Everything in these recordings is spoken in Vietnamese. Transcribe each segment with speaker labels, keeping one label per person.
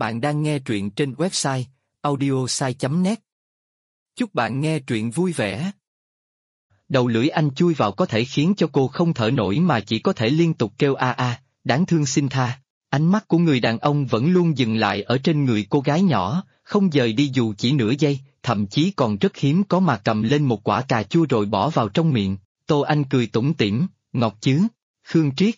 Speaker 1: Bạn đang nghe truyện trên website audiosai.net. Chúc bạn nghe truyện vui vẻ. Đầu lưỡi anh chui vào có thể khiến cho cô không thở nổi mà chỉ có thể liên tục kêu a a, đáng thương xin tha. Ánh mắt của người đàn ông vẫn luôn dừng lại ở trên người cô gái nhỏ, không dời đi dù chỉ nửa giây, thậm chí còn rất hiếm có mà cầm lên một quả cà chua rồi bỏ vào trong miệng. Tô Anh cười tủm tỉm, ngọt chứ? Khương Triết,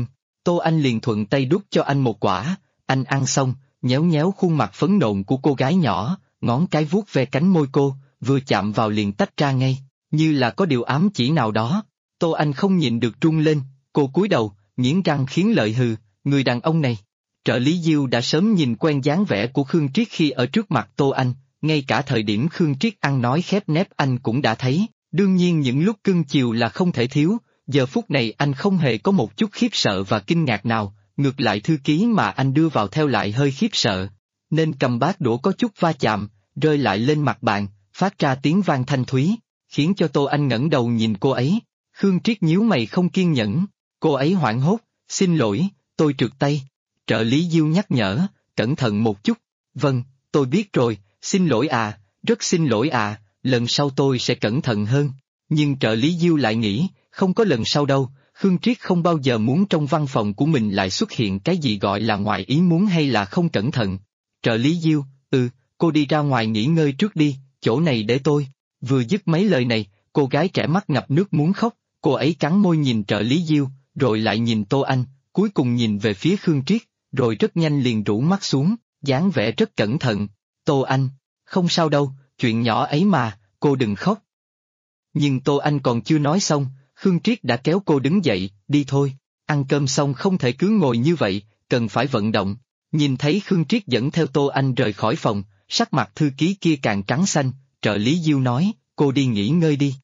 Speaker 1: Tô Anh liền thuận tay đút cho anh một quả, anh ăn xong, nhéo nhéo khuôn mặt phấn nộn của cô gái nhỏ, ngón cái vuốt ve cánh môi cô, vừa chạm vào liền tách ra ngay, như là có điều ám chỉ nào đó. Tô Anh không nhịn được run lên, cô cúi đầu, nghiến răng khiến lợi hừ, người đàn ông này. Trợ lý Diêu đã sớm nhìn quen dáng vẻ của Khương Triết khi ở trước mặt Tô Anh, ngay cả thời điểm Khương Triết ăn nói khép nép anh cũng đã thấy, đương nhiên những lúc cưng chiều là không thể thiếu, giờ phút này anh không hề có một chút khiếp sợ và kinh ngạc nào, ngược lại thư ký mà anh đưa vào theo lại hơi khiếp sợ, nên cầm bát đũa có chút va chạm, rơi lại lên mặt bàn, phát ra tiếng vang thanh thúy, khiến cho Tô Anh ngẩng đầu nhìn cô ấy. Khương Triết nhíu mày không kiên nhẫn, cô ấy hoảng hốt, xin lỗi, tôi trượt tay. Trợ lý Diêu nhắc nhở, cẩn thận một chút. Vâng, tôi biết rồi, xin lỗi à, rất xin lỗi à, lần sau tôi sẽ cẩn thận hơn. Nhưng trợ lý Diêu lại nghĩ, không có lần sau đâu, Khương Triết không bao giờ muốn trong văn phòng của mình lại xuất hiện cái gì gọi là ngoài ý muốn hay là không cẩn thận. Trợ lý Diêu, cô đi ra ngoài nghỉ ngơi trước đi, chỗ này để tôi. Vừa dứt mấy lời này, cô gái trẻ mắt ngập nước muốn khóc, cô ấy cắn môi nhìn trợ lý Diêu, rồi lại nhìn Tô Anh, cuối cùng nhìn về phía Khương Triết, rồi rất nhanh liền rũ mắt xuống, dáng vẻ rất cẩn thận. Tô Anh, không sao đâu, chuyện nhỏ ấy mà, cô đừng khóc. Nhưng Tô Anh còn chưa nói xong, Khương Triết đã kéo cô đứng dậy, đi thôi, ăn cơm xong không thể cứ ngồi như vậy, cần phải vận động. Nhìn thấy Khương Triết dẫn theo Tô Anh rời khỏi phòng, sắc mặt thư ký kia càng trắng xanh, trợ lý Diêu nói, cô đi nghỉ ngơi đi,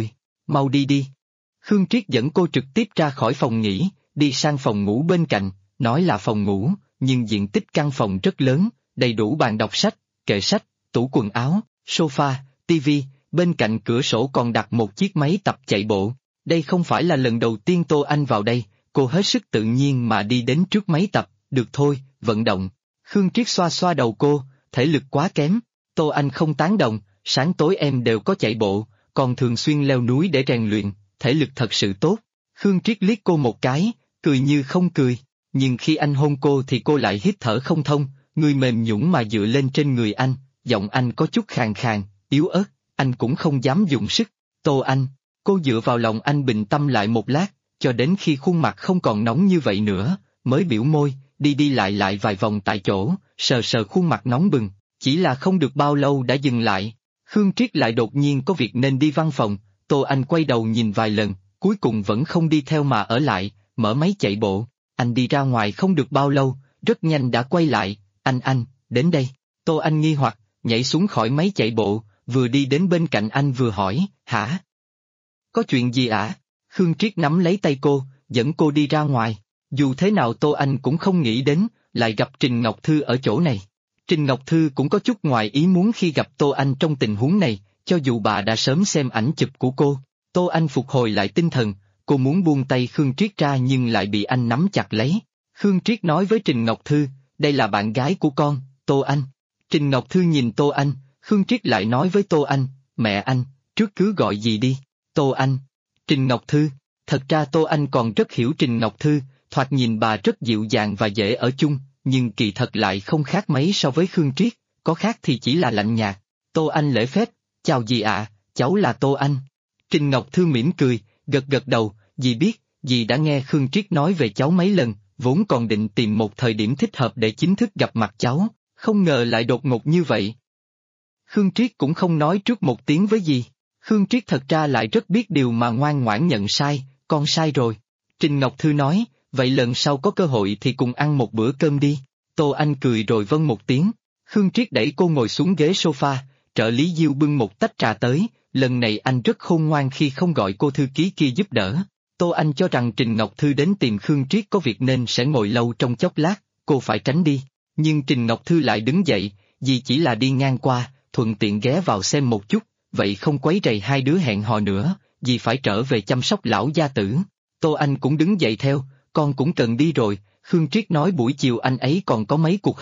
Speaker 1: mau đi đi. Khương Triết dẫn cô trực tiếp ra khỏi phòng nghỉ, đi sang phòng ngủ bên cạnh, nói là phòng ngủ, nhưng diện tích căn phòng rất lớn, đầy đủ bàn đọc sách, kệ sách, tủ quần áo, sofa, tivi, bên cạnh cửa sổ còn đặt một chiếc máy tập chạy bộ. Đây không phải là lần đầu tiên Tô Anh vào đây, cô hết sức tự nhiên mà đi đến trước máy tập, được thôi, vận động. Khương Triết xoa xoa đầu cô, thể lực quá kém. Tô Anh không tán đồng, sáng tối em đều có chạy bộ, còn thường xuyên leo núi để rèn luyện, thể lực thật sự tốt. Khương Triết liếc cô một cái, cười như không cười, nhưng khi anh hôn cô thì cô lại hít thở không thông, người mềm nhũn mà dựa lên trên người anh, giọng anh có chút khàn khàn, yếu ớt, anh cũng không dám dùng sức. Tô Anh, cô dựa vào lòng anh bình tâm lại một lát, cho đến khi khuôn mặt không còn nóng như vậy nữa, mới biểu môi, đi đi lại vài vòng tại chỗ, sờ sờ khuôn mặt nóng bừng, chỉ là không được bao lâu đã dừng lại. Khương Triết lại đột nhiên có việc nên đi văn phòng, Tô Anh quay đầu nhìn vài lần, cuối cùng vẫn không đi theo mà ở lại, mở máy chạy bộ. Anh đi ra ngoài không được bao lâu, rất nhanh đã quay lại, anh, đến đây. Tô Anh nghi hoặc, nhảy xuống khỏi máy chạy bộ, vừa đi đến bên cạnh anh vừa hỏi, hả? Có chuyện gì ạ? Khương Triết nắm lấy tay cô, dẫn cô đi ra ngoài. Dù thế nào Tô Anh cũng không nghĩ đến, lại gặp Trình Ngọc Thư ở chỗ này. Trình Ngọc Thư cũng có chút ngoài ý muốn khi gặp Tô Anh trong tình huống này, cho dù bà đã sớm xem ảnh chụp của cô. Tô Anh phục hồi lại tinh thần, cô muốn buông tay Khương Triết ra nhưng lại bị anh nắm chặt lấy. Khương Triết nói với Trình Ngọc Thư, đây là bạn gái của con, Tô Anh. Trình Ngọc Thư nhìn Tô Anh, Khương Triết lại nói với Tô Anh, mẹ anh, trước cứ gọi gì đi, Tô Anh. Trình Ngọc Thư, thật ra Tô Anh còn rất hiểu Trình Ngọc Thư, thoạt nhìn bà rất dịu dàng và dễ ở chung, nhưng kỳ thật lại không khác mấy so với Khương Triết, có khác thì chỉ là lạnh nhạt. Tô Anh lễ phép, chào dì ạ, cháu là Tô Anh. Trình Ngọc Thư mỉm cười, gật đầu, dì biết, dì đã nghe Khương Triết nói về cháu mấy lần, vốn còn định tìm một thời điểm thích hợp để chính thức gặp mặt cháu, không ngờ lại đột ngột như vậy. Khương Triết cũng không nói trước một tiếng với dì. Khương Triết thật ra lại rất biết điều mà ngoan ngoãn nhận sai, con sai rồi. Trình Ngọc Thư nói, vậy lần sau có cơ hội thì cùng ăn một bữa cơm đi. Tô Anh cười rồi vâng một tiếng. Khương Triết đẩy cô ngồi xuống ghế sofa, trợ lý Diêu bưng một tách trà tới, lần này anh rất khôn ngoan khi không gọi cô thư ký kia giúp đỡ. Tô Anh cho rằng Trình Ngọc Thư đến tìm Khương Triết có việc nên sẽ ngồi lâu trong chốc lát, cô phải tránh đi. Nhưng Trình Ngọc Thư lại đứng dậy, vì chỉ là đi ngang qua, thuận tiện ghé vào xem một chút, vậy không quấy rầy hai đứa hẹn hò nữa, vì phải trở về chăm sóc lão gia tử. Tô Anh cũng đứng dậy theo, con cũng cần đi rồi, Khương Triết nói buổi chiều anh ấy còn có mấy cuộc họp,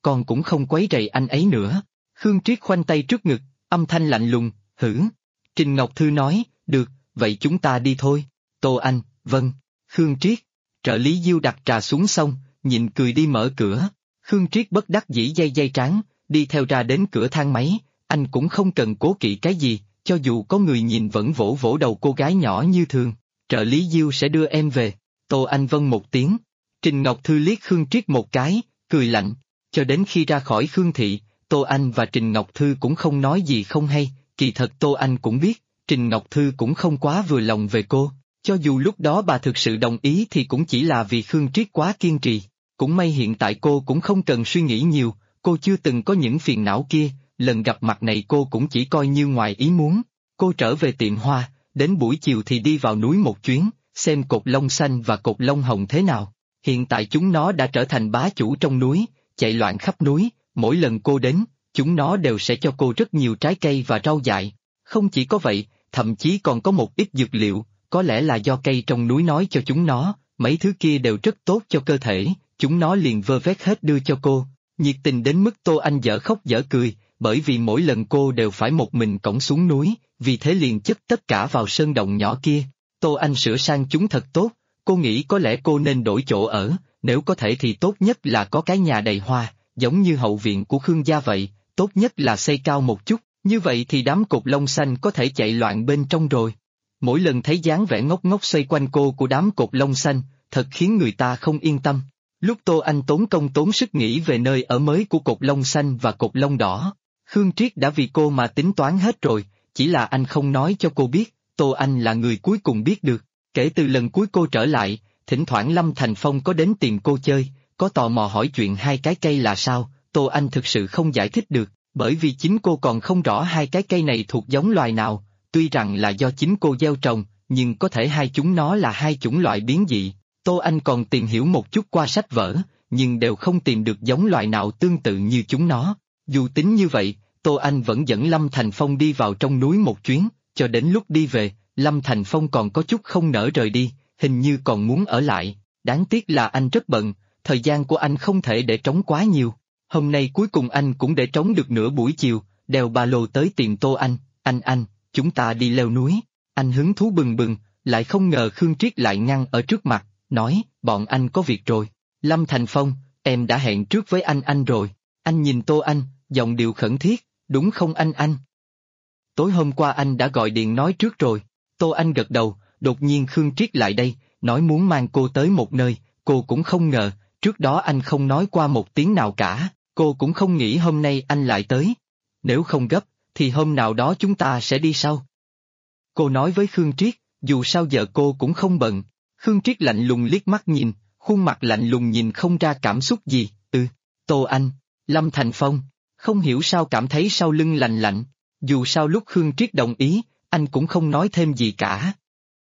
Speaker 1: con cũng không quấy rầy anh ấy nữa. Khương Triết khoanh tay trước ngực, âm thanh lạnh lùng, hử. Trình Ngọc Thư nói, được, vậy chúng ta đi thôi. Tô Anh, vâng. Khương Triết. Trợ lý Diêu đặt trà xuống xong, nhịn cười đi mở cửa. Khương Triết bất đắc dĩ day trán, đi theo ra đến cửa thang máy, anh cũng không cần cố kỵ cái gì, cho dù có người nhìn vẫn vỗ vỗ đầu cô gái nhỏ như thường. Trợ lý Diêu sẽ đưa em về. Tô Anh vâng một tiếng. Trình Ngọc Thư liếc Khương Triết một cái, cười lạnh. Cho đến khi ra khỏi Khương Thị, Tô Anh và Trình Ngọc Thư cũng không nói gì không hay, kỳ thật Tô Anh cũng biết, Trình Ngọc Thư cũng không quá vừa lòng về cô. Cho dù lúc đó bà thực sự đồng ý thì cũng chỉ là vì Khương Triết quá kiên trì. Cũng may hiện tại cô cũng không cần suy nghĩ nhiều, cô chưa từng có những phiền não kia, lần gặp mặt này cô cũng chỉ coi như ngoài ý muốn. Cô trở về tiệm hoa, đến buổi chiều thì đi vào núi một chuyến, xem cột lông xanh và cột lông hồng thế nào. Hiện tại chúng nó đã trở thành bá chủ trong núi, chạy loạn khắp núi, mỗi lần cô đến, chúng nó đều sẽ cho cô rất nhiều trái cây và rau dại. Không chỉ có vậy, thậm chí còn có một ít dược liệu, có lẽ là do cây trong núi nói cho chúng nó, mấy thứ kia đều rất tốt cho cơ thể, chúng nó liền vơ vét hết đưa cho cô. Nhiệt tình đến mức Tô Anh dở khóc dở cười, bởi vì mỗi lần cô đều phải một mình cõng xuống núi, vì thế liền chất tất cả vào sơn động nhỏ kia. Tô Anh sửa sang chúng thật tốt, cô nghĩ có lẽ cô nên đổi chỗ ở, nếu có thể thì tốt nhất là có cái nhà đầy hoa, giống như hậu viện của Khương gia vậy, tốt nhất là xây cao một chút, như vậy thì đám cột lông xanh có thể chạy loạn bên trong rồi. Mỗi lần thấy dáng vẻ ngốc ngốc xoay quanh cô của đám cột lông xanh, thật khiến người ta không yên tâm. Lúc Tô Anh tốn công tốn sức nghĩ về nơi ở mới của cột lông xanh và cột lông đỏ, Khương Triết đã vì cô mà tính toán hết rồi, chỉ là anh không nói cho cô biết, Tô Anh là người cuối cùng biết được. Kể từ lần cuối cô trở lại, thỉnh thoảng Lâm Thành Phong có đến tìm cô chơi, có tò mò hỏi chuyện hai cái cây là sao, Tô Anh thực sự không giải thích được, bởi vì chính cô còn không rõ hai cái cây này thuộc giống loài nào, tuy rằng là do chính cô gieo trồng, nhưng có thể hai chúng nó là hai chủng loại biến dị. Tô Anh còn tìm hiểu một chút qua sách vở, nhưng đều không tìm được giống loài nào tương tự như chúng nó. Dù tính như vậy, Tô Anh vẫn dẫn Lâm Thành Phong đi vào trong núi một chuyến, cho đến lúc đi về, Lâm Thành Phong còn có chút không nỡ rời đi, hình như còn muốn ở lại. Đáng tiếc là anh rất bận, thời gian của anh không thể để trống quá nhiều. Hôm nay cuối cùng anh cũng để trống được nửa buổi chiều, đeo ba lô tới tìm Tô Anh, anh, chúng ta đi leo núi. Anh hứng thú bừng bừng, lại không ngờ Khương Triết lại ngăn ở trước mặt, nói, bọn anh có việc rồi. Lâm Thành Phong, em đã hẹn trước với anh rồi. Anh nhìn Tô Anh, giọng điệu khẩn thiết, đúng không anh? Tối hôm qua anh đã gọi điện nói trước rồi. Tô Anh gật đầu, đột nhiên Khương Triết lại đây, nói muốn mang cô tới một nơi, cô cũng không ngờ, trước đó anh không nói qua một tiếng nào cả, cô cũng không nghĩ hôm nay anh lại tới. Nếu không gấp, thì hôm nào đó chúng ta sẽ đi sau. Cô nói với Khương Triết, dù sao giờ cô cũng không bận. Khương Triết lạnh lùng liếc mắt nhìn, khuôn mặt lạnh lùng nhìn không ra cảm xúc gì, Tô Anh, Lâm Thành Phong, không hiểu sao cảm thấy sau lưng lạnh lạnh, dù sao lúc Khương Triết đồng ý, anh cũng không nói thêm gì cả.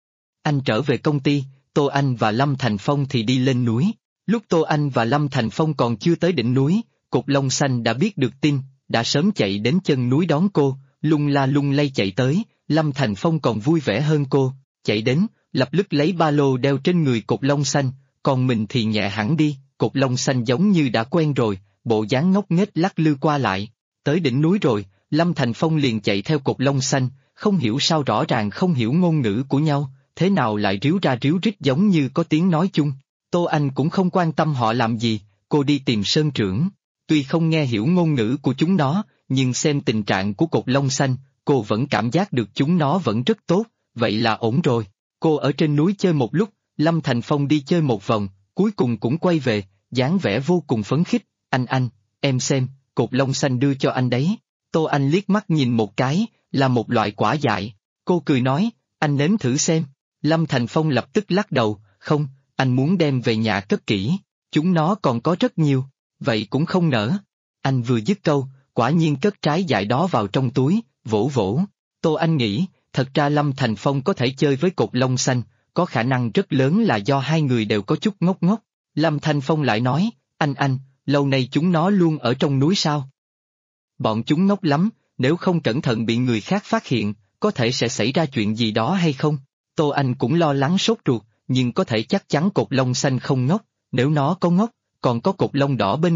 Speaker 1: Anh trở về công ty, Tô Anh và Lâm Thành Phong thì đi lên núi. Lúc Tô Anh và Lâm Thành Phong còn chưa tới đỉnh núi, cột lông xanh đã biết được tin, đã sớm chạy đến chân núi đón cô, lung la lung lay chạy tới, Lâm Thành Phong còn vui vẻ hơn cô, chạy đến, lập tức lấy ba lô đeo trên người cột lông xanh, còn mình thì nhẹ hẳn đi, cột lông xanh giống như đã quen rồi, bộ dáng ngốc nghếch lắc lư qua lại. Tới đỉnh núi rồi, Lâm Thành Phong liền chạy theo cột lông xanh, không hiểu sao rõ ràng không hiểu ngôn ngữ của nhau, thế nào lại ríu ra ríu rít giống như có tiếng nói chung. Tô Anh cũng không quan tâm họ làm gì, cô đi tìm Sơn Trưởng. Tuy không nghe hiểu ngôn ngữ của chúng nó, nhưng xem tình trạng của cột lông xanh, cô vẫn cảm giác được chúng nó vẫn rất tốt, vậy là ổn rồi. Cô ở trên núi chơi một lúc, Lâm Thành Phong đi chơi một vòng, cuối cùng cũng quay về, dáng vẻ vô cùng phấn khích, anh, em xem, cột lông xanh đưa cho anh đấy. Tô Anh liếc mắt nhìn một cái, là một loại quả dại. Cô cười nói, anh nếm thử xem. Lâm Thành Phong lập tức lắc đầu, không, anh muốn đem về nhà cất kỹ, chúng nó còn có rất nhiều, vậy cũng không nỡ. Anh vừa dứt câu, quả nhiên cất trái dại đó vào trong túi, vỗ vỗ. Tô Anh nghĩ, thật ra Lâm Thành Phong có thể chơi với cột lông xanh, có khả năng rất lớn là do hai người đều có chút ngốc ngốc. Lâm Thành Phong lại nói, anh, lâu nay chúng nó luôn ở trong núi sao? Bọn chúng ngốc lắm, nếu không cẩn thận bị người khác phát hiện, có thể sẽ xảy ra chuyện gì đó hay không? Tô Anh cũng lo lắng sốt ruột, nhưng có thể chắc chắn cột lông xanh không ngốc, nếu nó có ngốc, còn có cột lông đỏ bên cạnh,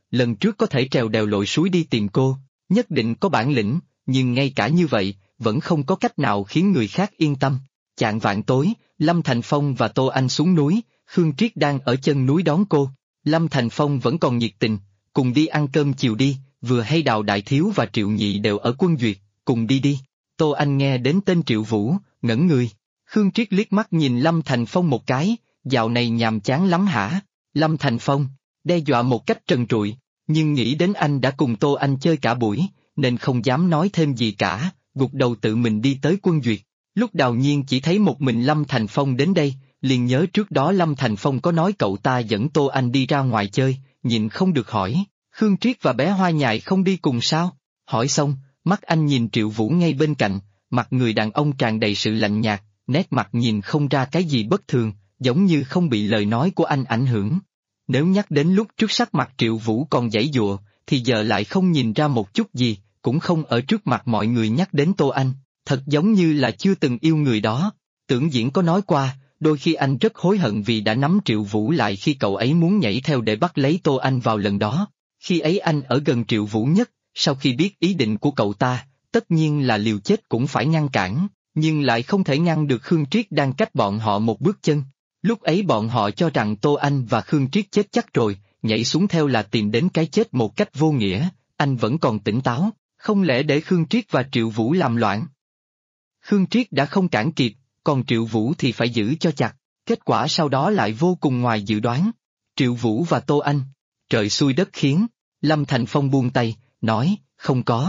Speaker 1: lần trước có thể trèo đèo lội suối đi tìm cô, nhất định có bản lĩnh, nhưng ngay cả như vậy, vẫn không có cách nào khiến người khác yên tâm. Chạng vạng tối, Lâm Thành Phong và Tô Anh xuống núi, Khương Triết đang ở chân núi đón cô. Lâm Thành Phong vẫn còn nhiệt tình, cùng đi ăn cơm chiều đi, vừa hay Đào Đại Thiếu và Triệu Nhị đều ở Quân Duyệt, cùng đi đi. Tô Anh nghe đến tên Triệu Vũ, ngẩn người. Khương Triết liếc mắt nhìn Lâm Thành Phong một cái, dạo này nhàm chán lắm hả? Lâm Thành Phong, đe dọa một cách trần trụi, nhưng nghĩ đến anh đã cùng Tô Anh chơi cả buổi, nên không dám nói thêm gì cả, gục đầu tự mình đi tới Quân Duyệt. Lúc Đào Nhiên chỉ thấy một mình Lâm Thành Phong đến đây, liền nhớ trước đó Lâm Thành Phong có nói cậu ta dẫn Tô Anh đi ra ngoài chơi, nhịn không được hỏi, Khương Triết và bé Hoa Nhài không đi cùng sao? Hỏi xong, mắt anh nhìn Triệu Vũ ngay bên cạnh, mặt người đàn ông tràn đầy sự lạnh nhạt, nét mặt nhìn không ra cái gì bất thường, giống như không bị lời nói của anh ảnh hưởng. Nếu nhắc đến lúc trước sắc mặt Triệu Vũ còn giãy giụa, thì giờ lại không nhìn ra một chút gì, cũng không ở trước mặt mọi người nhắc đến Tô Anh, thật giống như là chưa từng yêu người đó. Tưởng Diễn có nói qua, đôi khi anh rất hối hận vì đã nắm Triệu Vũ lại khi cậu ấy muốn nhảy theo để bắt lấy Tô Anh vào lần đó. Khi ấy anh ở gần Triệu Vũ nhất, sau khi biết ý định của cậu ta, tất nhiên là liều chết cũng phải ngăn cản, nhưng lại không thể ngăn được Khương Triết đang cách bọn họ một bước chân. Lúc ấy bọn họ cho rằng Tô Anh và Khương Triết chết chắc rồi, nhảy xuống theo là tìm đến cái chết một cách vô nghĩa, anh vẫn còn tỉnh táo, không lẽ để Khương Triết và Triệu Vũ làm loạn? Khương Triết đã không cản kịp, còn Triệu Vũ thì phải giữ cho chặt, kết quả sau đó lại vô cùng ngoài dự đoán. Triệu Vũ và Tô Anh, trời xui đất khiến, Lâm Thành Phong buông tay, nói, không có.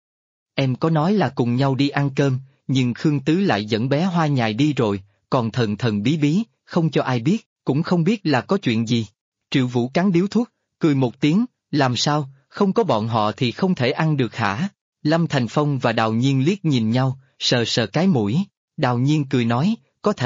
Speaker 1: Em có nói là cùng nhau đi ăn cơm, nhưng Khương Tứ lại dẫn bé Hoa Nhài đi rồi, còn thần thần bí bí, không cho ai biết, cũng không biết là có chuyện gì. Triệu Vũ cắn điếu thuốc, cười một tiếng, làm sao, không có bọn họ thì không thể ăn được hả? Lâm Thành Phong và Đào Nhiên liếc nhìn nhau, sờ sờ cái mũi, Đào Nhiên cười nói,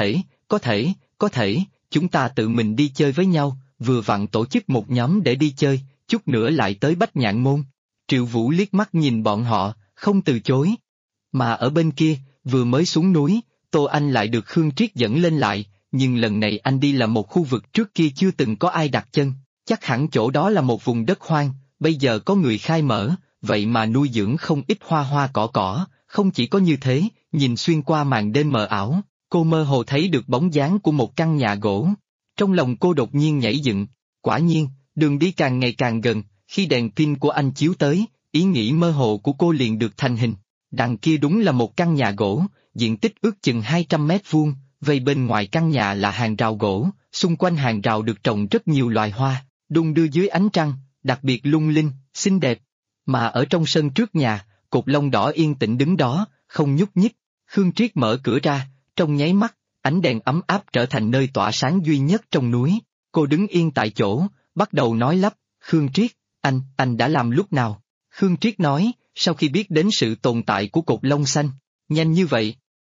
Speaker 1: có thể, chúng ta tự mình đi chơi với nhau, vừa vặn tổ chức một nhóm để đi chơi, chút nữa lại tới Bách Nhạn Môn. Triệu Vũ liếc mắt nhìn bọn họ, không từ chối. Mà ở bên kia, vừa mới xuống núi, Tô Anh lại được Khương Triết dẫn lên lại, nhưng lần này anh đi là một khu vực trước kia chưa từng có ai đặt chân, chắc hẳn chỗ đó là một vùng đất hoang, bây giờ có người khai mở, vậy mà nuôi dưỡng không ít hoa hoa cỏ, không chỉ có như thế, nhìn xuyên qua màn đêm mờ ảo, cô mơ hồ thấy được bóng dáng của một căn nhà gỗ. Trong lòng cô đột nhiên nhảy dựng, quả nhiên, đường đi càng ngày càng gần, khi đèn pin của anh chiếu tới, ý nghĩ mơ hồ của cô liền được thành hình. Đằng kia đúng là một căn nhà gỗ, diện tích ước chừng 200 mét vuông, vây bên ngoài căn nhà là hàng rào gỗ, xung quanh hàng rào được trồng rất nhiều loài hoa, đung đưa dưới ánh trăng, đặc biệt lung linh, xinh đẹp. Mà ở trong sân trước nhà, cột lông đỏ yên tĩnh đứng đó, không nhúc nhích. Khương Triết mở cửa ra, trong nháy mắt, ánh đèn ấm áp trở thành nơi tỏa sáng duy nhất trong núi. Cô đứng yên tại chỗ, bắt đầu nói lắp, Khương Triết, anh đã làm lúc nào? Khương Triết nói, sau khi biết đến sự tồn tại của cột lông xanh, nhanh như vậy.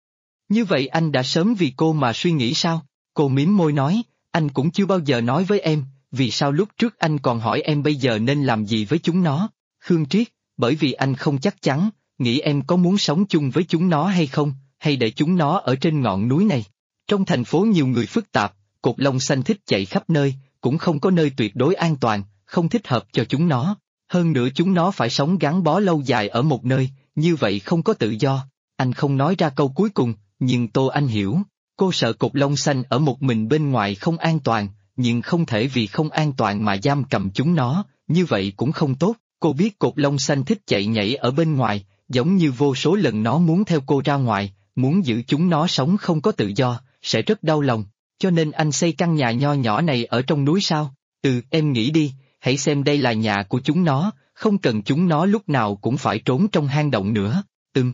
Speaker 1: Như vậy anh đã sớm vì cô mà suy nghĩ sao? Cô mím môi nói, anh cũng chưa bao giờ nói với em, vì sao lúc trước anh còn hỏi em bây giờ nên làm gì với chúng nó? Khương Triết, bởi vì anh không chắc chắn, nghĩ em có muốn sống chung với chúng nó hay không, hay để chúng nó ở trên ngọn núi này. Trong thành phố nhiều người phức tạp, cột lông xanh thích chạy khắp nơi, cũng không có nơi tuyệt đối an toàn, không thích hợp cho chúng nó. Hơn nữa chúng nó phải sống gắn bó lâu dài ở một nơi, như vậy không có tự do. Anh không nói ra câu cuối cùng, nhưng Tô Anh hiểu. Cô sợ cột lông xanh ở một mình bên ngoài không an toàn, nhưng không thể vì không an toàn mà giam cầm chúng nó, như vậy cũng không tốt. Cô biết cột lông xanh thích chạy nhảy ở bên ngoài, giống như vô số lần nó muốn theo cô ra ngoài, muốn giữ chúng nó sống không có tự do, sẽ rất đau lòng. Cho nên anh xây căn nhà nho nhỏ này ở trong núi sao? Em nghĩ đi, hãy xem đây là nhà của chúng nó, không cần chúng nó lúc nào cũng phải trốn trong hang động nữa.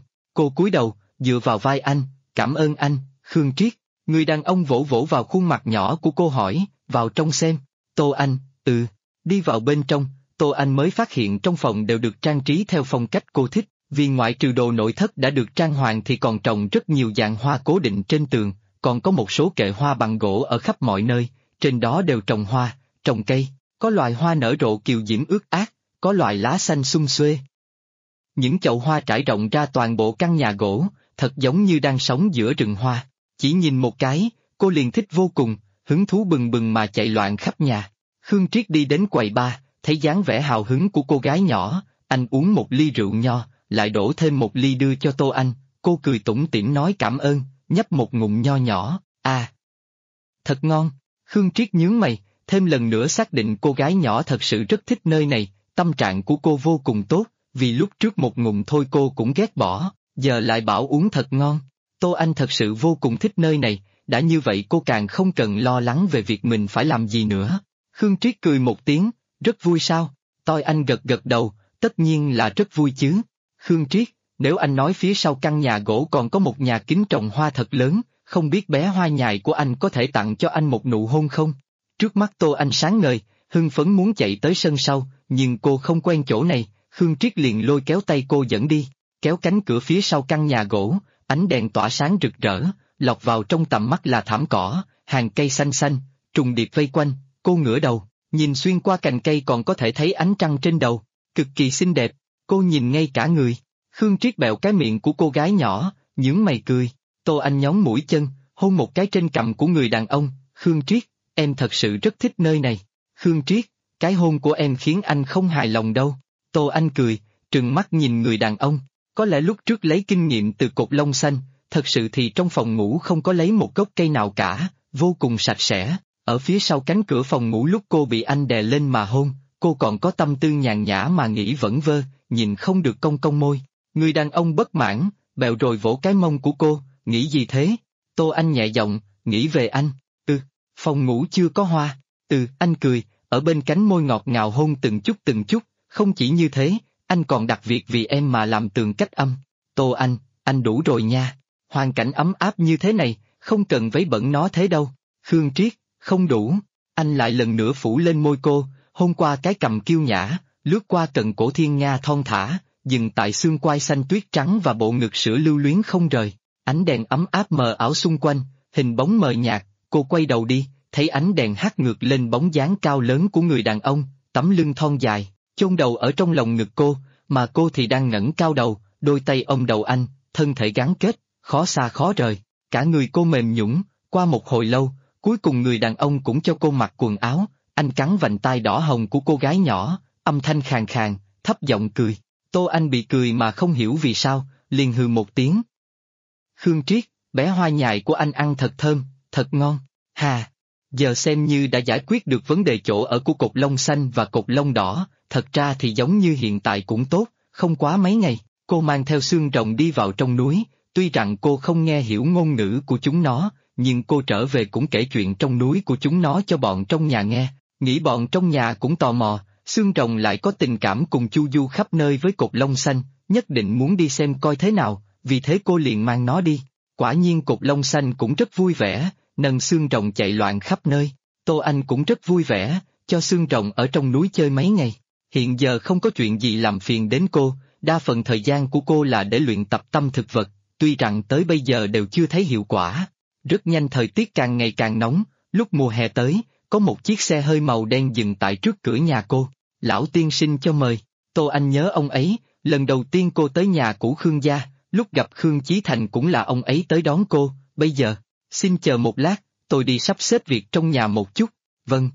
Speaker 1: Cô cúi đầu, dựa vào vai anh, cảm ơn anh, Khương Triết. Người đàn ông vỗ vỗ vào khuôn mặt nhỏ của cô hỏi, vào trong xem. Tô Anh, đi vào bên trong. Tô Anh mới phát hiện trong phòng đều được trang trí theo phong cách cô thích, vì ngoại trừ đồ nội thất đã được trang hoàng thì còn trồng rất nhiều dạng hoa cố định trên tường, còn có một số kệ hoa bằng gỗ ở khắp mọi nơi, trên đó đều trồng hoa, trồng cây, có loài hoa nở rộ kiều diễm ướt át, có loài lá xanh sum xuê. Những chậu hoa trải rộng ra toàn bộ căn nhà gỗ, thật giống như đang sống giữa rừng hoa. Chỉ nhìn một cái, cô liền thích vô cùng, hứng thú bừng bừng mà chạy loạn khắp nhà. Khương Triết đi đến quầy bar, thấy dáng vẻ hào hứng của cô gái nhỏ, anh uống một ly rượu nho, lại đổ thêm một ly đưa cho Tô Anh, cô cười tủm tỉm nói cảm ơn, nhấp một ngụm nho nhỏ, thật ngon. Khương Triết nhướng mày, thêm lần nữa xác định cô gái nhỏ thật sự rất thích nơi này, tâm trạng của cô vô cùng tốt, vì lúc trước một ngụm thôi cô cũng ghét bỏ, giờ lại bảo uống thật ngon. Tô Anh thật sự vô cùng thích nơi này, đã như vậy cô càng không cần lo lắng về việc mình phải làm gì nữa. Khương Triết cười một tiếng, rất vui sao? Tôi anh gật gật đầu, tất nhiên là rất vui chứ. Khương Triết, nếu anh nói phía sau căn nhà gỗ còn có một nhà kính trồng hoa thật lớn, không biết bé hoa nhài của anh có thể tặng cho anh một nụ hôn không? Trước mắt Tô Anh sáng ngời, hưng phấn muốn chạy tới sân sau, nhưng cô không quen chỗ này, Khương Triết liền lôi kéo tay cô dẫn đi, kéo cánh cửa phía sau căn nhà gỗ, ánh đèn tỏa sáng rực rỡ, lọt vào trong tầm mắt là thảm cỏ, hàng cây xanh xanh, trùng điệp vây quanh, cô ngửa đầu, nhìn xuyên qua cành cây còn có thể thấy ánh trăng trên đầu, cực kỳ xinh đẹp, cô nhìn ngay cả người. Khương Triết bẹo cái miệng của cô gái nhỏ, nhướng mày cười, Tô Anh nhón mũi chân, hôn một cái trên cằm của người đàn ông, Khương Triết, em thật sự rất thích nơi này. Khương Triết, cái hôn của em khiến anh không hài lòng đâu. Tô Anh cười, trừng mắt nhìn người đàn ông, có lẽ lúc trước lấy kinh nghiệm từ cột lông xanh, thật sự thì trong phòng ngủ không có lấy một gốc cây nào cả, vô cùng sạch sẽ, ở phía sau cánh cửa phòng ngủ lúc cô bị anh đè lên mà hôn, cô còn có tâm tư nhàn nhã mà nghĩ vẩn vơ, nhìn không được cong cong môi. Người đàn ông bất mãn, bèo rồi vỗ cái mông của cô, nghĩ gì thế? Tô Anh nhẹ giọng, nghĩ về anh. Phòng ngủ chưa có hoa. Anh cười, ở bên cánh môi ngọt ngào hôn từng chút, không chỉ như thế, anh còn đặt việc vì em mà làm tường cách âm. Tô anh đủ rồi nha. Hoàn cảnh ấm áp như thế này, không cần vấy bẩn nó thế đâu. Khương Triết, không đủ. Anh lại lần nữa phủ lên môi cô, hôn qua cái cằm kiêu nhã, lướt qua cận cổ thiên nga thon thả, dừng tại xương quai xanh tuyết trắng và bộ ngực sữa lưu luyến không rời. Ánh đèn ấm áp mờ ảo xung quanh, hình bóng mờ nhạt, cô quay đầu đi, thấy ánh đèn hắt ngược lên bóng dáng cao lớn của người đàn ông, tấm lưng thon dài, chôn đầu ở trong lòng ngực cô, mà cô thì đang ngẩng cao đầu, đôi tay ôm đầu anh, thân thể gắn kết, khó xa khó rời, cả người cô mềm nhũn. Qua một hồi lâu, cuối cùng người đàn ông cũng cho cô mặc quần áo, anh cắn vành tai đỏ hồng của cô gái nhỏ, âm thanh khàn khàn, thấp giọng cười. Tô Anh bị cười mà không hiểu vì sao, liền hừ một tiếng. Khương Triết, bé hoa nhài của anh ăn thật thơm, thật ngon. Hà, giờ xem như đã giải quyết được vấn đề chỗ ở của cột lông xanh và cột lông đỏ, thật ra thì giống như hiện tại cũng tốt, không quá mấy ngày, cô mang theo xương rồng đi vào trong núi, tuy rằng cô không nghe hiểu ngôn ngữ của chúng nó, nhưng cô trở về cũng kể chuyện trong núi của chúng nó cho bọn trong nhà nghe, nghĩ bọn trong nhà cũng tò mò, xương rồng lại có tình cảm cùng chu du khắp nơi với cột lông xanh, nhất định muốn đi xem coi thế nào, vì thế cô liền mang nó đi. Quả nhiên cột lông xanh cũng rất vui vẻ, nâng xương rồng chạy loạn khắp nơi. Tô Anh cũng rất vui vẻ, cho xương rồng ở trong núi chơi mấy ngày. Hiện giờ không có chuyện gì làm phiền đến cô, đa phần thời gian của cô là để luyện tập tâm thực vật, tuy rằng tới bây giờ đều chưa thấy hiệu quả. Rất nhanh thời tiết càng ngày càng nóng, lúc mùa hè tới, có một chiếc xe hơi màu đen dừng tại trước cửa nhà cô. Lão tiên sinh cho mời. Tô Anh nhớ ông ấy, lần đầu tiên cô tới nhà cũ Khương gia, lúc gặp Khương Chí Thành cũng là ông ấy tới đón cô, bây giờ, xin chờ một lát, tôi đi sắp xếp việc trong nhà một chút. Vâng.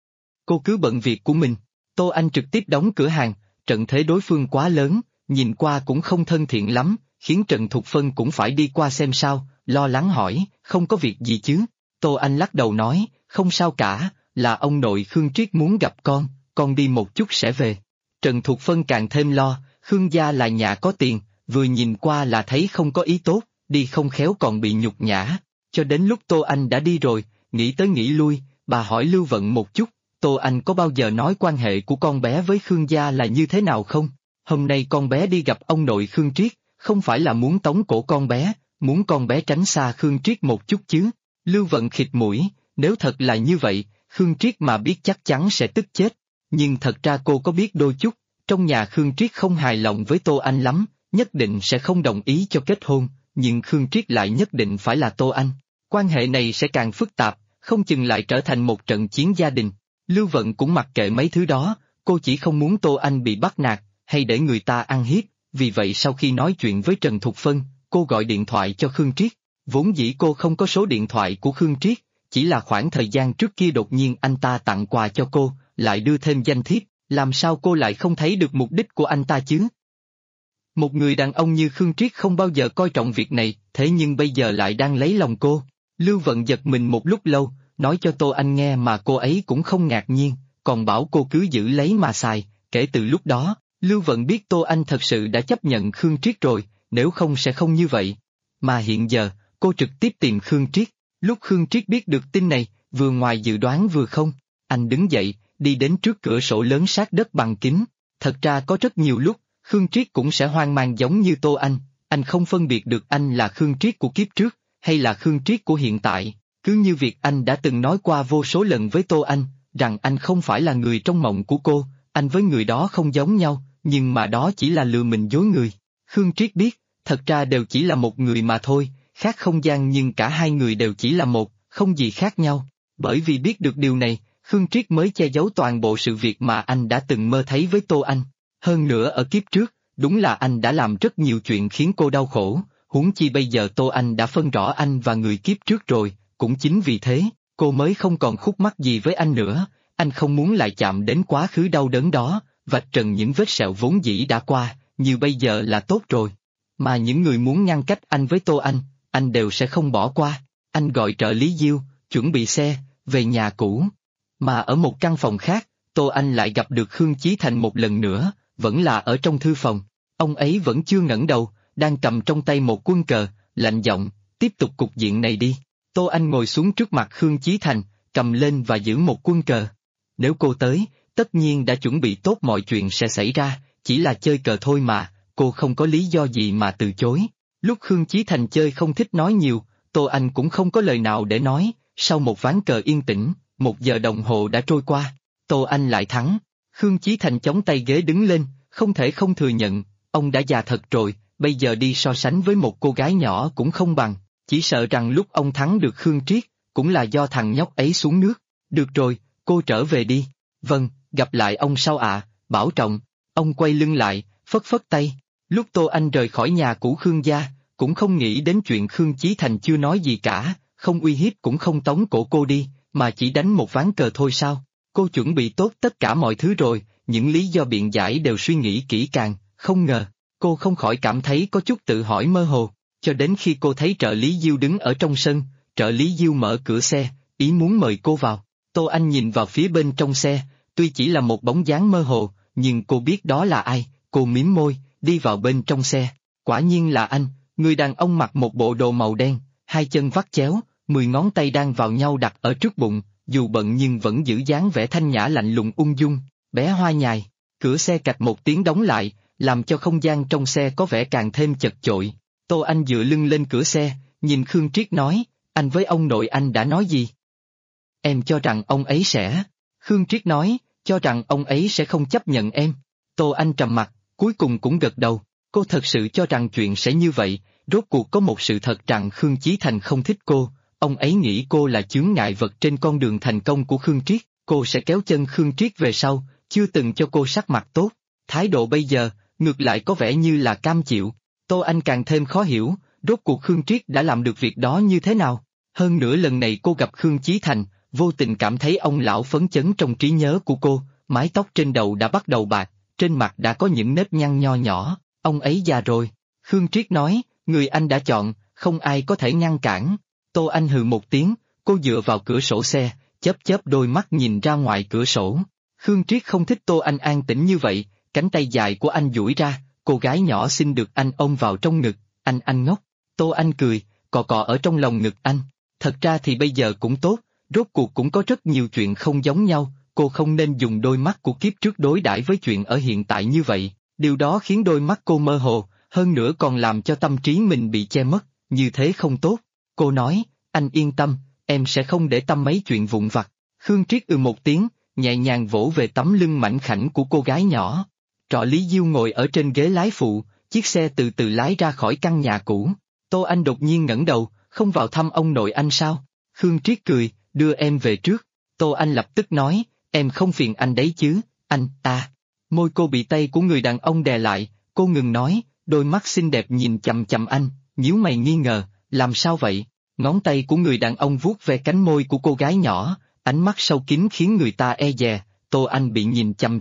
Speaker 1: Cô cứ bận việc của mình. Tô Anh trực tiếp đóng cửa hàng, trận thế đối phương quá lớn, nhìn qua cũng không thân thiện lắm, khiến Trần Thục Phân cũng phải đi qua xem sao, lo lắng hỏi, không có việc gì chứ? Tô Anh lắc đầu nói, không sao cả, là ông nội Khương Triết muốn gặp con đi một chút sẽ về. Trần Thục Phân càng thêm lo, Khương gia là nhà có tiền, vừa nhìn qua là thấy không có ý tốt, đi không khéo còn bị nhục nhã. Cho đến lúc Tô Anh đã đi rồi, nghĩ tới nghĩ lui, bà hỏi Lưu Vận một chút, Tô Anh có bao giờ nói quan hệ của con bé với Khương gia là như thế nào không? Hôm nay con bé đi gặp ông nội Khương Triết, không phải là muốn tống cổ con bé, muốn con bé tránh xa Khương Triết một chút chứ. Lưu Vận khịt mũi, nếu thật là như vậy, Khương Triết mà biết chắc chắn sẽ tức chết. Nhưng thật ra cô có biết đôi chút, trong nhà Khương Triết không hài lòng với Tô Anh lắm, nhất định sẽ không đồng ý cho kết hôn, nhưng Khương Triết lại nhất định phải là Tô Anh. Quan hệ này sẽ càng phức tạp, không chừng lại trở thành một trận chiến gia đình. Lưu Vận cũng mặc kệ mấy thứ đó, cô chỉ không muốn Tô Anh bị bắt nạt, hay để người ta ăn hiếp, vì vậy sau khi nói chuyện với Trần Thục Phân, cô gọi điện thoại cho Khương Triết. Vốn dĩ cô không có số điện thoại của Khương Triết, chỉ là khoảng thời gian trước kia đột nhiên anh ta tặng quà cho cô, lại đưa thêm danh thiếp, Làm sao cô lại không thấy được mục đích của anh ta chứ? Một người đàn ông như Khương Triết không bao giờ coi trọng việc này, thế nhưng bây giờ lại đang lấy lòng cô. Lưu Vận giật mình một lúc lâu, nói cho Tô Anh nghe mà cô ấy cũng không ngạc nhiên, còn bảo cô cứ giữ lấy mà xài. Kể từ lúc đó, Lưu Vận biết Tô Anh thật sự đã chấp nhận Khương Triết rồi, nếu không sẽ không như vậy. Mà hiện giờ, cô trực tiếp tìm Khương Triết. Lúc Khương Triết biết được tin này, vừa ngoài dự đoán vừa không. Anh đứng dậy, đi đến trước cửa sổ lớn sát đất bằng kính. Thật ra có rất nhiều lúc, Khương Triết cũng sẽ hoang mang giống như Tô anh không phân biệt được anh là Khương Triết của kiếp trước, hay là Khương Triết của hiện tại. Cứ như việc anh đã từng nói qua vô số lần với Tô Anh, rằng anh không phải là người trong mộng của cô, anh với người đó không giống nhau, nhưng mà đó chỉ là lừa mình dối người. Khương Triết biết, thật ra đều chỉ là một người mà thôi, khác không gian nhưng cả hai người đều chỉ là một, không gì khác nhau. Bởi vì biết được điều này, Khương Triết mới che giấu toàn bộ sự việc mà anh đã từng mơ thấy với Tô Anh. Hơn nữa ở kiếp trước, đúng là anh đã làm rất nhiều chuyện khiến cô đau khổ, huống chi bây giờ Tô Anh đã phân rõ anh và người kiếp trước rồi, cũng chính vì thế, cô mới không còn khúc mắc gì với anh nữa, anh không muốn lại chạm đến quá khứ đau đớn đó, vạch trần những vết sẹo vốn dĩ đã qua, như bây giờ là tốt rồi. Mà những người muốn ngăn cách anh với Tô anh đều sẽ không bỏ qua. Anh gọi trợ lý Diêu, chuẩn bị xe, về nhà cũ. Mà ở một căn phòng khác, Tô Anh lại gặp được Khương Chí Thành một lần nữa, vẫn là ở trong thư phòng. Ông ấy vẫn chưa ngẩng đầu, đang cầm trong tay một quân cờ, lạnh giọng, tiếp tục cục diện này đi. Tô Anh ngồi xuống trước mặt Khương Chí Thành, cầm lên và giữ một quân cờ. Nếu cô tới, tất nhiên đã chuẩn bị tốt mọi chuyện sẽ xảy ra, chỉ là chơi cờ thôi mà, cô không có lý do gì mà từ chối. Lúc Khương Chí Thành chơi không thích nói nhiều, Tô Anh cũng không có lời nào để nói, sau một ván cờ yên tĩnh, 1 giờ đồng hồ đã trôi qua, Tô Anh lại thắng. Khương Chí Thành chống tay ghế đứng lên, không thể không thừa nhận, ông đã già thật rồi, bây giờ đi so sánh với một cô gái nhỏ cũng không bằng, chỉ sợ rằng lúc ông thắng được Khương Triết, cũng là do thằng nhóc ấy xuống nước. Được rồi, cô trở về đi. Vâng, gặp lại ông sau ạ, bảo trọng. Ông quay lưng lại, phất phất tay. Lúc Tô Anh rời khỏi nhà cũ Khương gia, cũng không nghĩ đến chuyện Khương Chí Thành chưa nói gì cả, không uy hiếp cũng không tống cổ cô đi, mà chỉ đánh một ván cờ thôi sao? Cô chuẩn bị tốt tất cả mọi thứ rồi, những lý do biện giải đều suy nghĩ kỹ càng, không ngờ, cô không khỏi cảm thấy có chút tự hỏi mơ hồ, cho đến khi cô thấy trợ lý Diêu đứng ở trong sân, trợ lý Diêu mở cửa xe, ý muốn mời cô vào. Tô Anh nhìn vào phía bên trong xe, tuy chỉ là một bóng dáng mơ hồ, nhưng cô biết đó là ai, cô mím môi, đi vào bên trong xe. Quả nhiên là anh, người đàn ông mặc một bộ đồ màu đen, 2 chân vắt chéo, 10 ngón tay đang vào nhau đặt ở trước bụng, dù bận nhưng vẫn giữ dáng vẻ thanh nhã lạnh lùng ung dung, bé hoa nhài. Cửa xe cạch một tiếng đóng lại, làm cho không gian trong xe có vẻ càng thêm chật chội. Tô Anh dựa lưng lên cửa xe, nhìn Khương Triết nói, anh với ông nội anh đã nói gì? Em cho rằng ông ấy sẽ... Khương Triết nói, cho rằng ông ấy sẽ không chấp nhận em. Tô Anh trầm mặt, cuối cùng cũng gật đầu. Cô thật sự cho rằng chuyện sẽ như vậy, rốt cuộc có một sự thật rằng Khương Chí Thành không thích cô, ông ấy nghĩ cô là chướng ngại vật trên con đường thành công của Khương Triết, cô sẽ kéo chân Khương Triết về sau, chưa từng cho cô sắc mặt tốt. Thái độ bây giờ, ngược lại có vẻ như là cam chịu. Tô Anh càng thêm khó hiểu, rốt cuộc Khương Triết đã làm được việc đó như thế nào. Hơn nữa lần này cô gặp Khương Chí Thành, vô tình cảm thấy ông lão phấn chấn trong trí nhớ của cô, mái tóc trên đầu đã bắt đầu bạc, trên mặt đã có những nếp nhăn nho nhỏ, ông ấy già rồi. Khương Triết nói, người anh đã chọn, không ai có thể ngăn cản. Tô Anh hừ một tiếng, cô dựa vào cửa sổ xe, chớp chớp đôi mắt nhìn ra ngoài cửa sổ. Khương Triết không thích Tô Anh an tĩnh như vậy, cánh tay dài của anh duỗi ra, cô gái nhỏ xinh được anh ôm vào trong ngực, anh ngốc. Tô Anh cười, cọ cọ ở trong lòng ngực anh. Thật ra thì bây giờ cũng tốt, rốt cuộc cũng có rất nhiều chuyện không giống nhau, cô không nên dùng đôi mắt của kiếp trước đối đãi với chuyện ở hiện tại như vậy, điều đó khiến đôi mắt cô mơ hồ, hơn nữa còn làm cho tâm trí mình bị che mất, như thế không tốt. Cô nói, anh yên tâm, em sẽ không để tâm mấy chuyện vụn vặt. Khương Triết một tiếng, nhẹ nhàng vỗ về tấm lưng mảnh khảnh của cô gái nhỏ. Trợ lý Diêu ngồi ở trên ghế lái phụ, chiếc xe từ từ lái ra khỏi căn nhà cũ. Tô Anh đột nhiên ngẩng đầu, không vào thăm ông nội anh sao? Khương Triết cười, đưa em về trước. Tô Anh lập tức nói, em không phiền anh đấy chứ, anh, à. Môi cô bị tay của người đàn ông đè lại, cô ngừng nói, đôi mắt xinh đẹp nhìn chằm chằm anh, nhíu mày nghi ngờ, làm sao vậy? Ngón tay của người đàn ông vuốt ve cánh môi của cô gái nhỏ, ánh mắt sâu kín khiến người ta e dè. Tô Anh bị nhìn chằm chằm,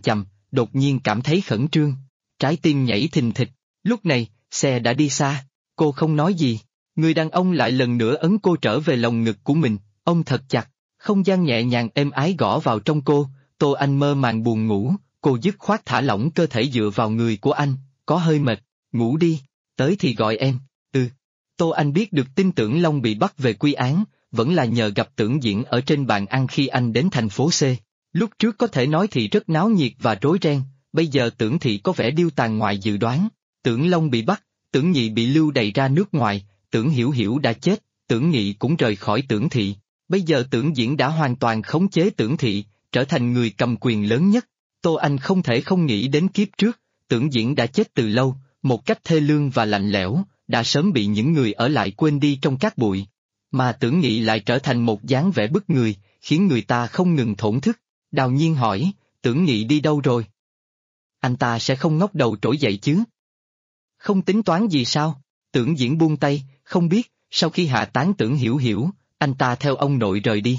Speaker 1: đột nhiên cảm thấy khẩn trương. Trái tim nhảy thình thịch, lúc này, xe đã đi xa, cô không nói gì. Người đàn ông lại lần nữa ấn cô trở về lòng ngực của mình, ôm thật chặt, không gian nhẹ nhàng êm ái gõ vào trong cô. Tô Anh mơ màng buồn ngủ, cô dứt khoát thả lỏng cơ thể dựa vào người của anh, có hơi mệt, ngủ đi, tới thì gọi em. Tô Anh biết được tin Tưởng Long bị bắt về quy án, vẫn là nhờ gặp Tưởng Diễn ở trên bàn ăn khi anh đến thành phố C. Lúc trước có thể nói thì rất náo nhiệt và rối ren, bây giờ Tưởng Thị có vẻ điêu tàn ngoài dự đoán. Tưởng Long bị bắt, Tưởng Nhị bị lưu đày ra nước ngoài, Tưởng Hiểu Hiểu đã chết, Tưởng Nghị cũng rời khỏi Tưởng Thị. Bây giờ Tưởng Diễn đã hoàn toàn khống chế Tưởng Thị, trở thành người cầm quyền lớn nhất. Tô Anh không thể không nghĩ đến kiếp trước, Tưởng Diễn đã chết từ lâu, một cách thê lương và lạnh lẽo, đã sớm bị những người ở lại quên đi trong cát bụi. Mà Tưởng Nghị lại trở thành một dáng vẻ bức người, khiến người ta không ngừng thổn thức. Đào Nhiên hỏi, Tưởng Nghị đi đâu rồi? Anh ta sẽ không ngóc đầu trỗi dậy chứ? Không tính toán gì sao? Tưởng Diễn buông tay, không biết, sau khi hạ tán Tưởng Hiểu Hiểu, anh ta theo ông nội rời đi.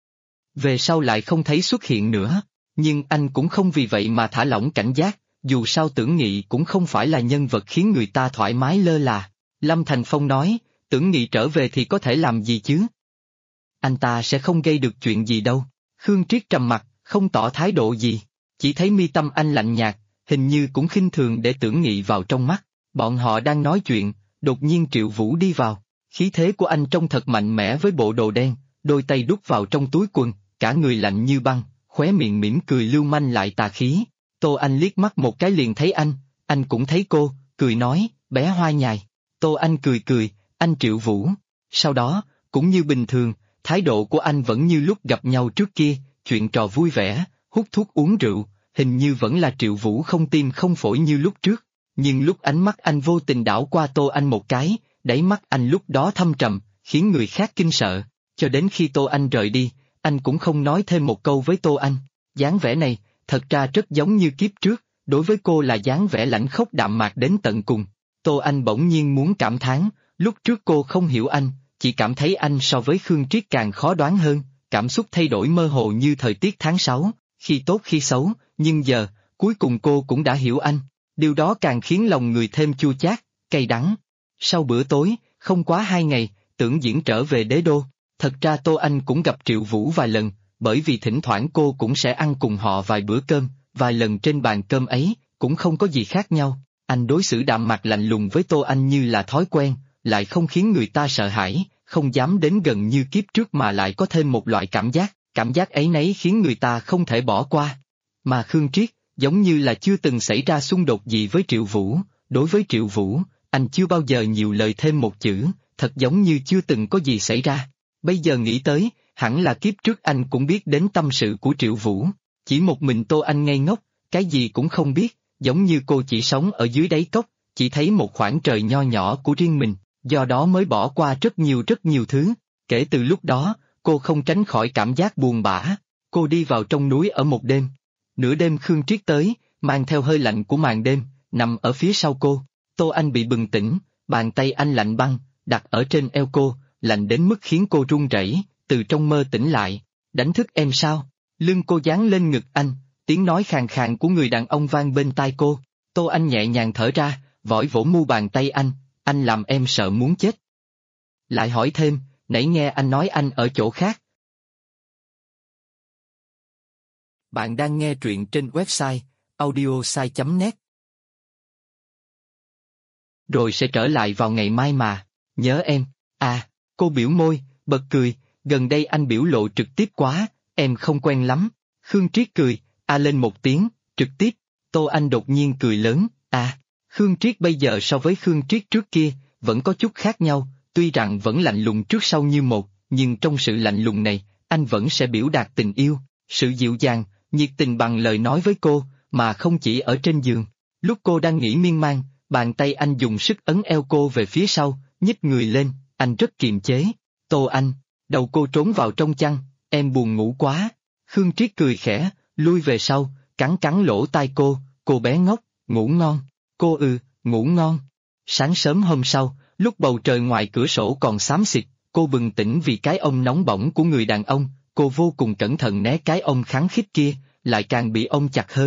Speaker 1: Về sau lại không thấy xuất hiện nữa, nhưng anh cũng không vì vậy mà thả lỏng cảnh giác, dù sao Tưởng Nghị cũng không phải là nhân vật khiến người ta thoải mái lơ là. Lâm Thành Phong nói, Tưởng Nghị trở về thì có thể làm gì chứ? Anh ta sẽ không gây được chuyện gì đâu. Khương Triết trầm mặt, không tỏ thái độ gì, chỉ thấy mi tâm anh lạnh nhạt, hình như cũng khinh thường để Tưởng Nghị vào trong mắt. Bọn họ đang nói chuyện, đột nhiên Triệu Vũ đi vào, khí thế của anh trông thật mạnh mẽ với bộ đồ đen, đôi tay đút vào trong túi quần, cả người lạnh như băng, khóe miệng mỉm cười lưu manh lại tà khí. Tô Anh liếc mắt một cái liền thấy anh cũng thấy cô, cười nói, bé hoa nhài. Tô Anh cười cười, anh Triệu Vũ. Sau đó, cũng như bình thường, thái độ của anh vẫn như lúc gặp nhau trước kia, chuyện trò vui vẻ, hút thuốc uống rượu, hình như vẫn là Triệu Vũ không tim không phổi như lúc trước. Nhưng lúc ánh mắt anh vô tình đảo qua Tô Anh một cái, đáy mắt anh lúc đó thâm trầm, khiến người khác kinh sợ. Cho đến khi Tô Anh rời đi, anh cũng không nói thêm một câu với Tô Anh. Dáng vẻ này, thật ra rất giống như kiếp trước, đối với cô là dáng vẻ lãnh khốc đạm mạc đến tận cùng. Tô Anh bỗng nhiên muốn cảm thán, lúc trước cô không hiểu anh, chỉ cảm thấy anh so với Khương Triết càng khó đoán hơn, cảm xúc thay đổi mơ hồ như thời tiết tháng 6, khi tốt khi xấu, nhưng giờ, cuối cùng cô cũng đã hiểu anh. Điều đó càng khiến lòng người thêm chua chát, cay đắng. Sau bữa tối, không quá 2 ngày, Tưởng Diễn trở về đế đô. Thật ra Tô Anh cũng gặp Triệu Vũ vài lần, bởi vì thỉnh thoảng cô cũng sẽ ăn cùng họ vài bữa cơm, vài lần trên bàn cơm ấy, cũng không có gì khác nhau. Anh đối xử đạm mạc lạnh lùng với Tô Anh như là thói quen, lại không khiến người ta sợ hãi, không dám đến gần như kiếp trước mà lại có thêm một loại cảm giác ấy nấy khiến người ta không thể bỏ qua. Mà Khương Triết, giống như là chưa từng xảy ra xung đột gì với Triệu Vũ, đối với Triệu Vũ, anh chưa bao giờ nhiều lời thêm một chữ, thật giống như chưa từng có gì xảy ra. Bây giờ nghĩ tới, hẳn là kiếp trước anh cũng biết đến tâm sự của Triệu Vũ, chỉ một mình Tô Anh ngây ngốc, cái gì cũng không biết, giống như cô chỉ sống ở dưới đáy cốc, chỉ thấy một khoảng trời nho nhỏ của riêng mình, do đó mới bỏ qua rất nhiều thứ. Kể từ lúc đó, cô không tránh khỏi cảm giác buồn bã. Cô đi vào trong núi ở một đêm. Nửa đêm Khương Triết tới, mang theo hơi lạnh của màn đêm, nằm ở phía sau cô. Tô Anh bị bừng tỉnh, bàn tay anh lạnh băng, đặt ở trên eo cô, lạnh đến mức khiến cô run rẩy, từ trong mơ tỉnh lại. Đánh thức em sao? Lưng cô dán lên ngực anh, tiếng nói khàn khàn của người đàn ông vang bên tai cô. Tô Anh nhẹ nhàng thở ra, vội vỗ mu bàn tay anh làm em sợ muốn chết. Lại hỏi thêm, nãy nghe anh nói anh ở chỗ khác. Bạn đang nghe truyện trên website audiosai.net. Rồi sẽ trở lại vào ngày mai mà, nhớ em. Cô biểu môi, bật cười, gần đây anh biểu lộ trực tiếp quá, em không quen lắm. Khương Triết cười, lên một tiếng, trực tiếp. Tô Anh đột nhiên cười lớn, Khương Triết bây giờ so với Khương Triết trước kia, vẫn có chút khác nhau, tuy rằng vẫn lạnh lùng trước sau như một, nhưng trong sự lạnh lùng này, anh vẫn sẽ biểu đạt tình yêu, sự dịu dàng, nhiệt tình bằng lời nói với cô, mà không chỉ ở trên giường. Lúc cô đang nghĩ miên man, bàn tay anh dùng sức ấn eo cô về phía sau, nhích người lên, anh rất kiềm chế. Tô Anh, đầu cô trốn vào trong chăn, em buồn ngủ quá. Khương Triết cười khẽ, lui về sau, cắn lỗ tai cô bé ngốc, ngủ ngon. Cô ngủ ngon. Sáng sớm hôm sau, lúc bầu trời ngoài cửa sổ còn xám xịt, cô bừng tỉnh vì cái ôm nóng bỏng của người đàn ông, cô vô cùng cẩn thận né cái ôm kháng khít kia, lại càng bị ôm chặt hơn.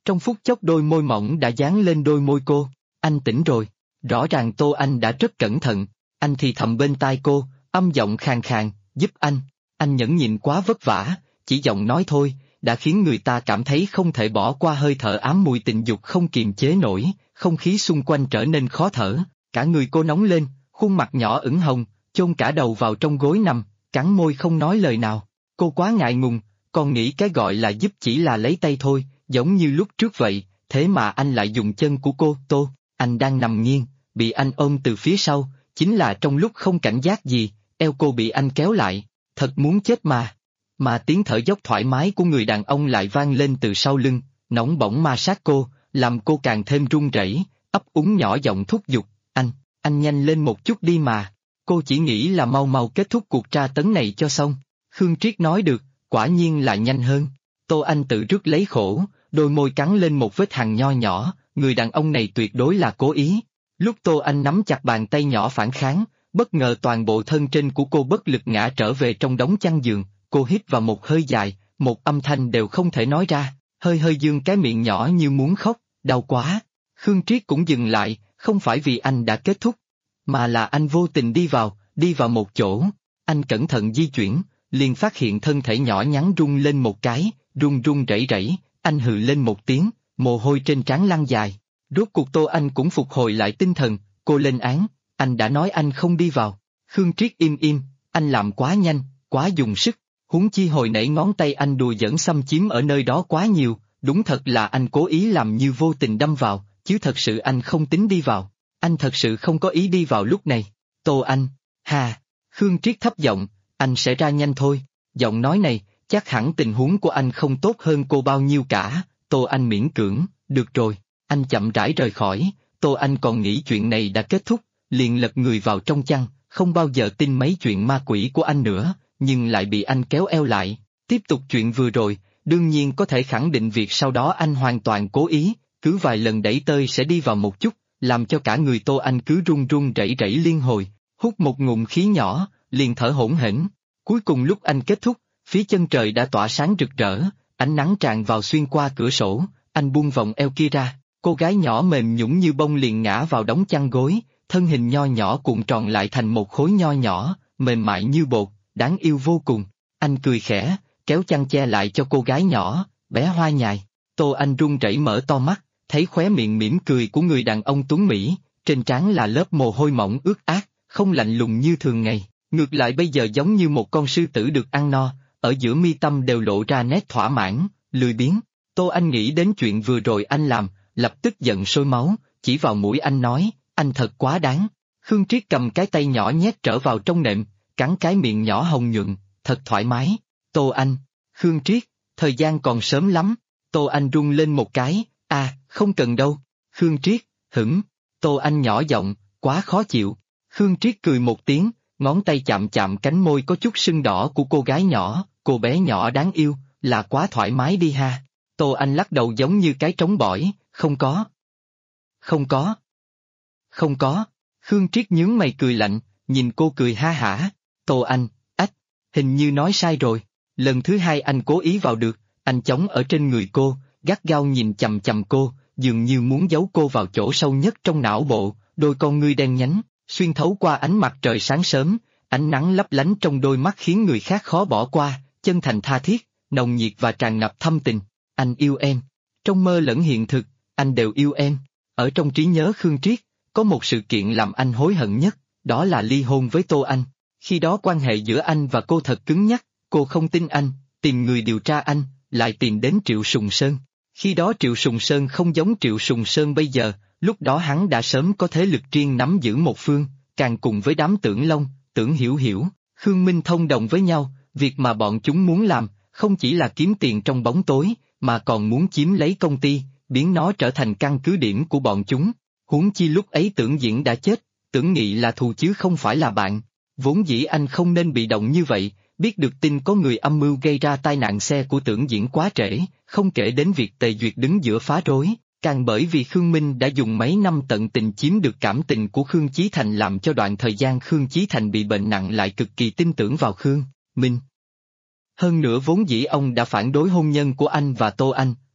Speaker 1: Trong phút chốc đôi môi mỏng đã dán lên đôi môi cô. Anh tỉnh rồi. Rõ ràng Tô Anh đã rất cẩn thận. Anh thì thầm bên tai cô, âm giọng khàn khàn, giúp anh. Anh nhẫn nhịn quá vất vả, chỉ giọng nói thôi, đã khiến người ta cảm thấy không thể bỏ qua hơi thở ám mùi tình dục không kiềm chế nổi, không khí xung quanh trở nên khó thở, cả người cô nóng lên, khuôn mặt nhỏ ửng hồng, chôn cả đầu vào trong gối nằm, cắn môi không nói lời nào. Cô quá ngại ngùng, còn nghĩ cái gọi là giúp chỉ là lấy tay thôi, giống như lúc trước vậy, thế mà anh lại dùng chân của cô. Tô, anh đang nằm nghiêng, bị anh ôm từ phía sau, chính là trong lúc không cảnh giác gì, eo cô bị anh kéo lại, thật muốn chết mà. Mà tiếng thở dốc thoải mái của người đàn ông lại vang lên từ sau lưng, nóng bỏng ma sát cô, làm cô càng thêm run rẩy, ấp úng nhỏ giọng thúc giục, anh nhanh lên một chút đi mà. Cô chỉ nghĩ là mau mau kết thúc cuộc tra tấn này cho xong. Khương Triết nói được, quả nhiên là nhanh hơn. Tô Anh tự rước lấy khổ, đôi môi cắn lên một vết hằn nho nhỏ, người đàn ông này tuyệt đối là cố ý. Lúc Tô Anh nắm chặt bàn tay nhỏ phản kháng, bất ngờ toàn bộ thân trên của cô bất lực ngã trở về trong đống chăn giường, cô hít vào một hơi dài, một âm thanh đều không thể nói ra, hơi hơi dương cái miệng nhỏ như muốn khóc, đau quá. Khương Triết cũng dừng lại, không phải vì anh đã kết thúc, mà là anh vô tình đi vào một chỗ, anh cẩn thận di chuyển, liền phát hiện thân thể nhỏ nhắn rung lên một cái, run run rẩy rẩy, anh hừ lên một tiếng, mồ hôi trên trán lăn dài. Rốt cuộc Tô Anh cũng phục hồi lại tinh thần, cô lên án, anh đã nói anh không đi vào. Khương Triết im im, anh làm quá nhanh, quá dùng sức, huống chi hồi nãy ngón tay anh đùa giỡn xâm chiếm ở nơi đó quá nhiều, đúng thật là anh cố ý làm như vô tình đâm vào, chứ thật sự anh không tính đi vào, anh thật sự không có ý đi vào lúc này. Tô Anh, hà, Khương Triết thấp giọng, anh sẽ ra nhanh thôi, giọng nói này, chắc hẳn tình huống của anh không tốt hơn cô bao nhiêu cả. Tô Anh miễn cưỡng, được rồi, anh chậm rãi rời khỏi. Tô Anh còn nghĩ chuyện này đã kết thúc, liền lật người vào trong chăn, không bao giờ tin mấy chuyện ma quỷ của anh nữa, nhưng lại bị anh kéo eo lại, tiếp tục chuyện vừa rồi, đương nhiên có thể khẳng định việc sau đó anh hoàn toàn cố ý, cứ vài lần đẩy tơi sẽ đi vào một chút, làm cho cả người Tô Anh cứ run run rẩy rẩy liên hồi, hút một ngụm khí nhỏ, liền thở hổn hển. Cuối cùng lúc anh kết thúc, phía chân trời đã tỏa sáng rực rỡ, ánh nắng tràn vào xuyên qua cửa sổ, anh buông vòng eo kia ra, cô gái nhỏ mềm nhũn như bông liền ngã vào đống chăn gối, thân hình nho nhỏ cuộn tròn lại thành một khối nho nhỏ, mềm mại như bột, đáng yêu vô cùng. Anh cười khẽ, kéo chăn che lại cho cô gái nhỏ, bé hoa nhài. Tô Anh run rẩy mở to mắt, thấy khóe miệng mỉm cười của người đàn ông tuấn Mỹ, trên trán là lớp mồ hôi mỏng ướt át, không lạnh lùng như thường ngày, ngược lại bây giờ giống như một con sư tử được ăn no, ở giữa mi tâm đều lộ ra nét thỏa mãn, lười biếng. Tô Anh nghĩ đến chuyện vừa rồi anh làm, lập tức giận sôi máu, chỉ vào mũi anh nói, anh thật quá đáng. Khương Triết cầm cái tay nhỏ nhét trở vào trong nệm, cắn cái miệng nhỏ hồng nhuận, thật thoải mái. Tô Anh, Khương Triết, thời gian còn sớm lắm. Tô Anh rung lên một cái, không cần đâu. Khương Triết, Tô Anh nhỏ giọng, quá khó chịu. Khương Triết cười một tiếng, ngón tay chạm chạm cánh môi có chút sưng đỏ của cô gái nhỏ, cô bé nhỏ đáng yêu, là quá thoải mái đi ha. Tô Anh lắc đầu giống như cái trống bỏi, không có. Không có. Không có. Khương Triết nhướng mày cười lạnh, nhìn cô cười ha hả. Tô Anh, hình như nói sai rồi. Lần thứ hai anh cố ý vào được, anh chống ở trên người cô, gắt gao nhìn chằm chằm cô, dường như muốn giấu cô vào chỗ sâu nhất trong não bộ, đôi con ngươi đen nhánh, xuyên thấu qua ánh mặt trời sáng sớm, ánh nắng lấp lánh trong đôi mắt khiến người khác khó bỏ qua, chân thành tha thiết, nồng nhiệt và tràn ngập thâm tình. Anh yêu em. Trong mơ lẫn hiện thực, anh đều yêu em. Ở trong trí nhớ Khương Triết, có một sự kiện làm anh hối hận nhất, đó là ly hôn với Tô Anh. Khi đó quan hệ giữa anh và cô thật cứng nhắc, cô không tin anh, tìm người điều tra anh, lại tìm đến Triệu Sùng Sơn. Khi đó Triệu Sùng Sơn không giống Triệu Sùng Sơn bây giờ, lúc đó hắn đã sớm có thế lực riêng nắm giữ một phương, càng cùng với đám Tưởng Long, Tưởng Hiểu Hiểu, Khương Minh thông đồng với nhau, việc mà bọn chúng muốn làm, không chỉ là kiếm tiền trong bóng tối, mà còn muốn chiếm lấy công ty, biến nó trở thành căn cứ điểm của bọn chúng. Huống chi lúc ấy Tưởng Diễn đã chết, Tưởng Nghị là thù chứ không phải là bạn. Vốn dĩ anh không nên bị động như vậy, biết được tin có người âm mưu gây ra tai nạn xe của Tưởng Diễn quá trễ, không kể đến việc Tề Duyệt đứng giữa phá rối, càng bởi vì Khương Minh đã dùng mấy năm tận tình chiếm được cảm tình của Khương Chí Thành làm cho đoạn thời gian Khương Chí Thành bị bệnh nặng lại cực kỳ tin tưởng vào Khương Minh. Hơn nữa vốn dĩ ông đã phản đối hôn nhân của anh và Tô Anh,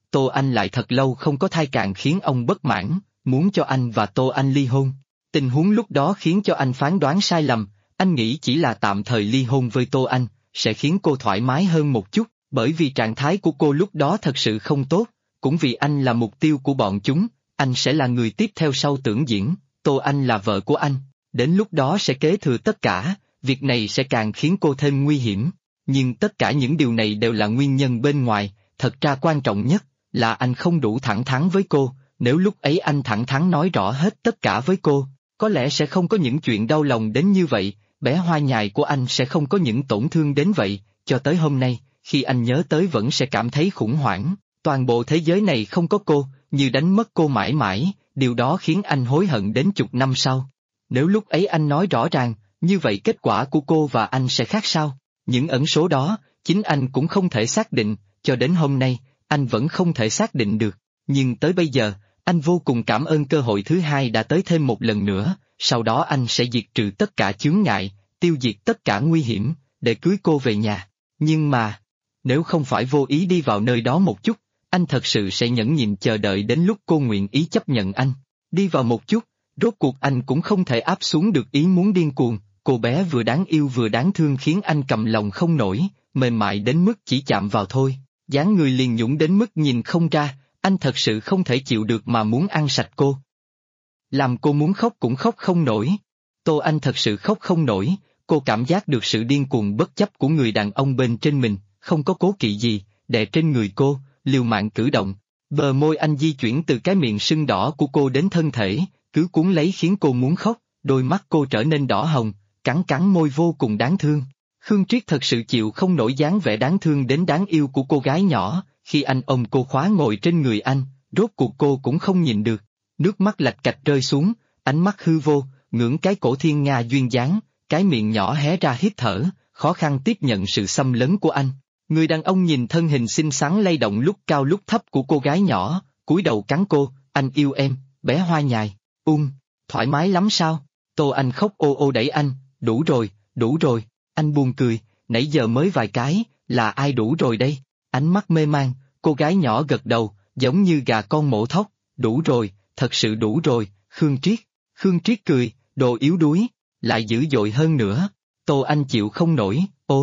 Speaker 1: Tô Anh lại thật lâu không có thai càng khiến ông bất mãn, muốn cho anh và Tô Anh ly hôn. Tình huống lúc đó khiến cho anh phán đoán sai lầm, anh nghĩ chỉ là tạm thời ly hôn với Tô Anh, sẽ khiến cô thoải mái hơn một chút, bởi vì trạng thái của cô lúc đó thật sự không tốt, cũng vì anh là mục tiêu của bọn chúng, anh sẽ là người tiếp theo sau Tưởng Diễn, Tô Anh là vợ của anh, đến lúc đó sẽ kế thừa tất cả, việc này sẽ càng khiến cô thêm nguy hiểm. Nhưng tất cả những điều này đều là nguyên nhân bên ngoài, thật ra quan trọng nhất là anh không đủ thẳng thắn với cô, nếu lúc ấy anh thẳng thắn nói rõ hết tất cả với cô, có lẽ sẽ không có những chuyện đau lòng đến như vậy, bé Hoa Nhài của anh sẽ không có những tổn thương đến vậy, cho tới hôm nay, khi anh nhớ tới vẫn sẽ cảm thấy khủng hoảng, toàn bộ thế giới này không có cô, như đánh mất cô mãi mãi, điều đó khiến anh hối hận đến chục năm sau. Nếu lúc ấy anh nói rõ ràng, như vậy kết quả của cô và anh sẽ khác sao? Những ẩn số đó, chính anh cũng không thể xác định, cho đến hôm nay, anh vẫn không thể xác định được. Nhưng tới bây giờ, anh vô cùng cảm ơn cơ hội thứ hai đã tới thêm một lần nữa, sau đó anh sẽ diệt trừ tất cả chướng ngại, tiêu diệt tất cả nguy hiểm, để cưới cô về nhà. Nhưng mà, nếu không phải vô ý đi vào nơi đó một chút, anh thật sự sẽ nhẫn nhịn chờ đợi đến lúc cô nguyện ý chấp nhận anh. Đi vào một chút, rốt cuộc anh cũng không thể áp xuống được ý muốn điên cuồng, cô bé vừa đáng yêu vừa đáng thương khiến anh cầm lòng không nổi, mềm mại đến mức chỉ chạm vào thôi, dáng người liền nhũn đến mức nhìn không ra, anh thật sự không thể chịu được mà muốn ăn sạch cô. Làm cô muốn khóc cũng khóc không nổi. Tô Anh thật sự khóc không nổi, cô cảm giác được sự điên cuồng bất chấp của người đàn ông bên trên mình, không có cố kỵ gì, đè trên người cô, liều mạng cử động. Bờ môi anh di chuyển từ cái miệng sưng đỏ của cô đến thân thể, cứ cuốn lấy khiến cô muốn khóc, đôi mắt cô trở nên đỏ hồng, cắn cắn môi vô cùng đáng thương. Khương Triết thật sự chịu không nổi dáng vẻ đáng thương đến đáng yêu của cô gái nhỏ, khi anh ôm cô khóa ngồi trên người anh, rốt cuộc cô cũng không nhìn được, nước mắt lạch cạch rơi xuống, ánh mắt hư vô, ngưỡng cái cổ thiên nga duyên dáng, cái miệng nhỏ hé ra hít thở, khó khăn tiếp nhận sự xâm lấn của anh. Người đàn ông nhìn thân hình xinh xắn lay động lúc cao lúc thấp của cô gái nhỏ, cúi đầu cắn cô, anh yêu em, bé Hoa Nhài, thoải mái lắm sao? Tô Anh khóc ô ô đẩy anh, đủ rồi, anh buồn cười, nãy giờ mới vài cái, là ai đủ rồi đây? Ánh mắt mê man, cô gái nhỏ gật đầu, giống như gà con mổ thóc, đủ rồi, thật sự đủ rồi, Khương Triết cười, đồ yếu đuối, lại dữ dội hơn nữa, Tô Anh chịu không nổi,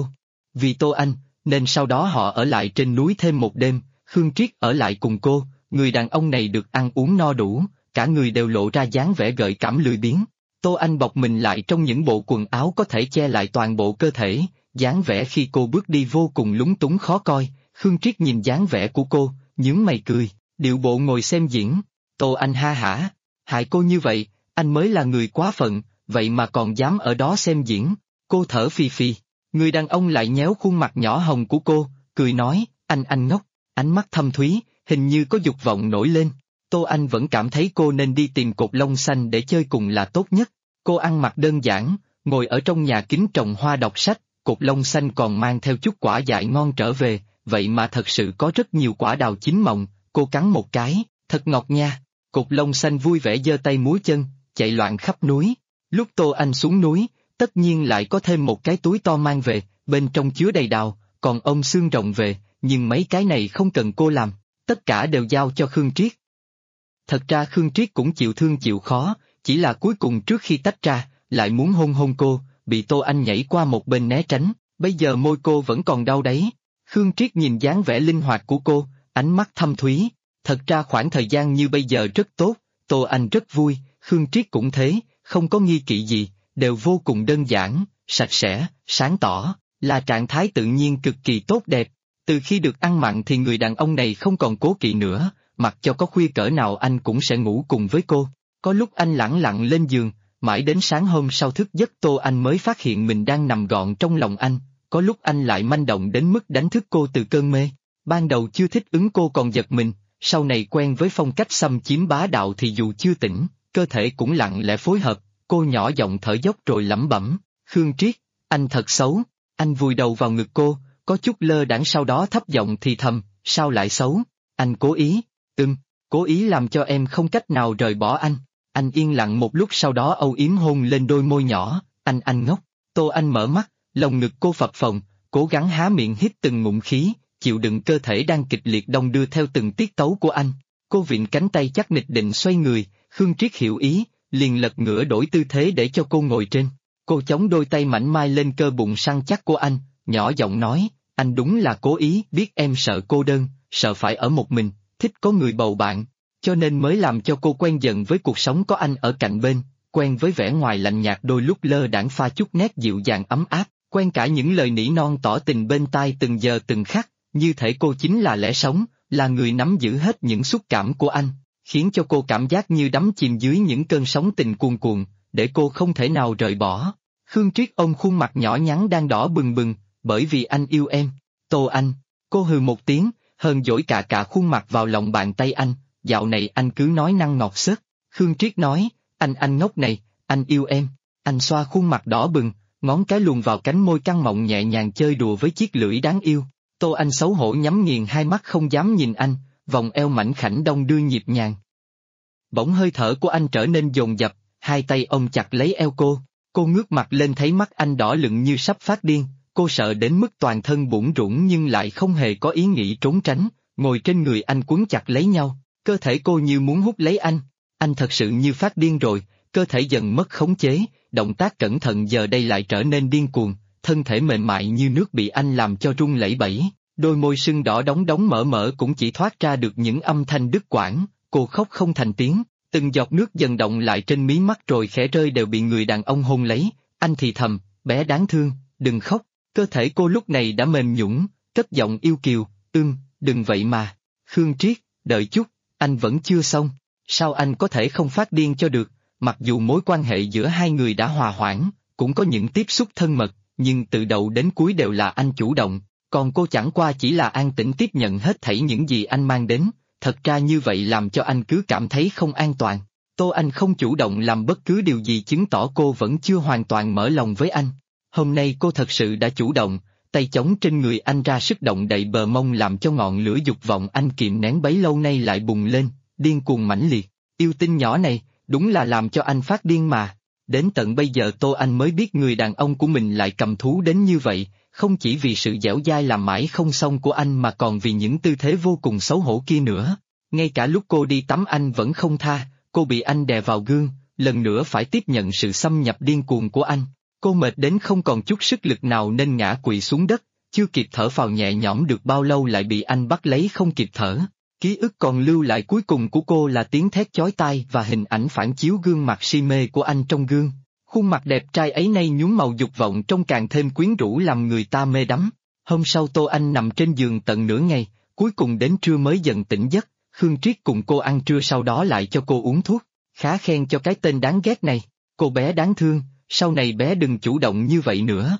Speaker 1: vì Tô Anh, nên sau đó họ ở lại trên núi thêm một đêm, Khương Triết ở lại cùng cô, người đàn ông này được ăn uống no đủ, cả người đều lộ ra dáng vẻ gợi cảm lười biếng. Tô Anh bọc mình lại trong những bộ quần áo có thể che lại toàn bộ cơ thể, dáng vẻ khi cô bước đi vô cùng lúng túng khó coi, Khương Triết nhìn dáng vẻ của cô, nhướng mày cười, điệu bộ ngồi xem diễn. Tô Anh ha hả, hại cô như vậy, anh mới là người quá phận, vậy mà còn dám ở đó xem diễn. Cô thở phì phì, người đàn ông lại nhéo khuôn mặt nhỏ hồng của cô, cười nói, anh ngốc, ánh mắt thâm thúy, hình như có dục vọng nổi lên. Tô Anh vẫn cảm thấy cô nên đi tìm cột lông xanh để chơi cùng là tốt nhất. Cô ăn mặc đơn giản, ngồi ở trong nhà kính trồng hoa đọc sách, cột lông xanh còn mang theo chút quả dại ngon trở về, vậy mà thật sự có rất nhiều quả đào chín mọng, cô cắn một cái, thật ngọt nha. Cột lông xanh vui vẻ giơ tay múa chân, chạy loạn khắp núi. Lúc Tô Anh xuống núi, tất nhiên lại có thêm một cái túi to mang về, bên trong chứa đầy đào, còn ôm xương rồng về, nhưng mấy cái này không cần cô làm, tất cả đều giao cho Khương Triết. Thật ra Khương Triết cũng chịu thương chịu khó, chỉ là cuối cùng trước khi tách ra, lại muốn hôn cô, bị Tô Anh nhảy qua một bên né tránh, bây giờ môi cô vẫn còn đau đấy. Khương Triết nhìn dáng vẻ linh hoạt của cô, ánh mắt thâm thúy, thật ra khoảng thời gian như bây giờ rất tốt, Tô Anh rất vui, Khương Triết cũng thế, không có nghi kỵ gì, đều vô cùng đơn giản, sạch sẽ, sáng tỏ, là trạng thái tự nhiên cực kỳ tốt đẹp. Từ khi được ăn mặn thì người đàn ông này không còn cố kỵ nữa, mặc cho có khuya cỡ nào anh cũng sẽ ngủ cùng với cô. Có lúc anh lẳng lặng lên giường, mãi đến sáng hôm sau thức giấc Tô Anh mới phát hiện mình đang nằm gọn trong lòng anh, có lúc anh lại manh động đến mức đánh thức cô từ cơn mê. Ban đầu chưa thích ứng cô còn giật mình, sau này quen với phong cách xâm chiếm bá đạo thì dù chưa tỉnh, cơ thể cũng lặng lẽ phối hợp, cô nhỏ giọng thở dốc rồi lẩm bẩm, Khương Triết, anh thật xấu, anh vùi đầu vào ngực cô, có chút lơ đãng sau đó thấp giọng thì thầm, sao lại xấu, anh cố ý, cố ý làm cho em không cách nào rời bỏ anh. Anh yên lặng một lúc sau đó âu yếm hôn lên đôi môi nhỏ, anh ngốc. Tô Anh mở mắt, lồng ngực cô phập phồng, cố gắng há miệng hít từng ngụm khí, chịu đựng cơ thể đang kịch liệt đong đưa theo từng tiết tấu của anh. Cô vịn cánh tay chắc nịch định xoay người, Khương Triết hiểu ý, liền lật ngửa đổi tư thế để cho cô ngồi trên. Cô chống đôi tay mảnh mai lên cơ bụng săn chắc của anh, nhỏ giọng nói, anh đúng là cố ý, biết em sợ cô đơn, sợ phải ở một mình, thích có người bầu bạn, cho nên mới làm cho cô quen dần với cuộc sống có anh ở cạnh bên, quen với vẻ ngoài lạnh nhạt đôi lúc lơ đãng pha chút nét dịu dàng ấm áp, quen cả những lời nỉ non tỏ tình bên tai từng giờ từng khắc, như thể cô chính là lẽ sống, là người nắm giữ hết những xúc cảm của anh, khiến cho cô cảm giác như đắm chìm dưới những cơn sóng tình cuồn cuộn, để cô không thể nào rời bỏ. Khương Triết ôm khuôn mặt nhỏ nhắn đang đỏ bừng bừng, bởi vì anh yêu em. Tô Anh, cô hừ một tiếng, hờn dỗi cả khuôn mặt vào lòng bàn tay anh, dạo này anh cứ nói năng ngọt xớt. Khương Triết nói, anh ngốc này, anh yêu em. Anh xoa khuôn mặt đỏ bừng, ngón cái luồn vào cánh môi căng mọng nhẹ nhàng chơi đùa với chiếc lưỡi đáng yêu. Tô Anh xấu hổ nhắm nghiền hai mắt không dám nhìn anh, vòng eo mảnh khảnh đong đưa nhịp nhàng. Bỗng hơi thở của anh trở nên dồn dập, hai tay ôm chặt lấy eo cô ngước mặt lên thấy mắt anh đỏ lựng như sắp phát điên, cô sợ đến mức toàn thân bủn rủn nhưng lại không hề có ý nghĩ trốn tránh, ngồi trên người anh quấn chặt lấy nhau, cơ thể cô như muốn hút lấy anh thật sự như phát điên rồi, cơ thể dần mất khống chế, động tác cẩn thận giờ đây lại trở nên điên cuồng, thân thể mềm mại như nước bị anh làm cho rung lẩy bẩy, đôi môi sưng đỏ đóng đóng mở cũng chỉ thoát ra được những âm thanh đứt quãng, cô khóc không thành tiếng, từng giọt nước dần động lại trên mí mắt rồi khẽ rơi đều bị người đàn ông hôn lấy, anh thì thầm, bé đáng thương, đừng khóc, cơ thể cô lúc này đã mềm nhũn, cất giọng yêu kiều, đừng vậy mà, Khương Triết, đợi chút, anh vẫn chưa xong, sao anh có thể không phát điên cho được, mặc dù mối quan hệ giữa hai người đã hòa hoãn, cũng có những tiếp xúc thân mật, nhưng từ đầu đến cuối đều là anh chủ động, còn cô chẳng qua chỉ là an tĩnh tiếp nhận hết thảy những gì anh mang đến, thật ra như vậy làm cho anh cứ cảm thấy không an toàn. Tô Anh không chủ động làm bất cứ điều gì chứng tỏ cô vẫn chưa hoàn toàn mở lòng với anh. Hôm nay cô thật sự đã chủ động, tay chống trên người anh ra sức động đậy bờ mông làm cho ngọn lửa dục vọng anh kìm nén bấy lâu nay lại bùng lên, điên cuồng mãnh liệt. Yêu tinh nhỏ này, đúng là làm cho anh phát điên mà. Đến tận bây giờ Tô Anh mới biết người đàn ông của mình lại cầm thú đến như vậy, không chỉ vì sự dẻo dai làm mãi không xong của anh mà còn vì những tư thế vô cùng xấu hổ kia nữa. Ngay cả lúc cô đi tắm anh vẫn không tha, cô bị anh đè vào gương, lần nữa phải tiếp nhận sự xâm nhập điên cuồng của anh. Cô mệt đến không còn chút sức lực nào nên ngã quỵ xuống đất, chưa kịp thở phào nhẹ nhõm được bao lâu lại bị anh bắt lấy không kịp thở. Ký ức còn lưu lại cuối cùng của cô là tiếng thét chói tai và hình ảnh phản chiếu gương mặt si mê của anh trong gương. Khuôn mặt đẹp trai ấy nay nhuốm màu dục vọng trông càng thêm quyến rũ làm người ta mê đắm. Hôm sau Tô Anh nằm trên giường tận nửa ngày, cuối cùng đến trưa mới dần tỉnh giấc, Khương Triết cùng cô ăn trưa sau đó lại cho cô uống thuốc, khá khen cho cái tên đáng ghét này, cô bé đáng thương, sau này bé đừng chủ động như vậy nữa.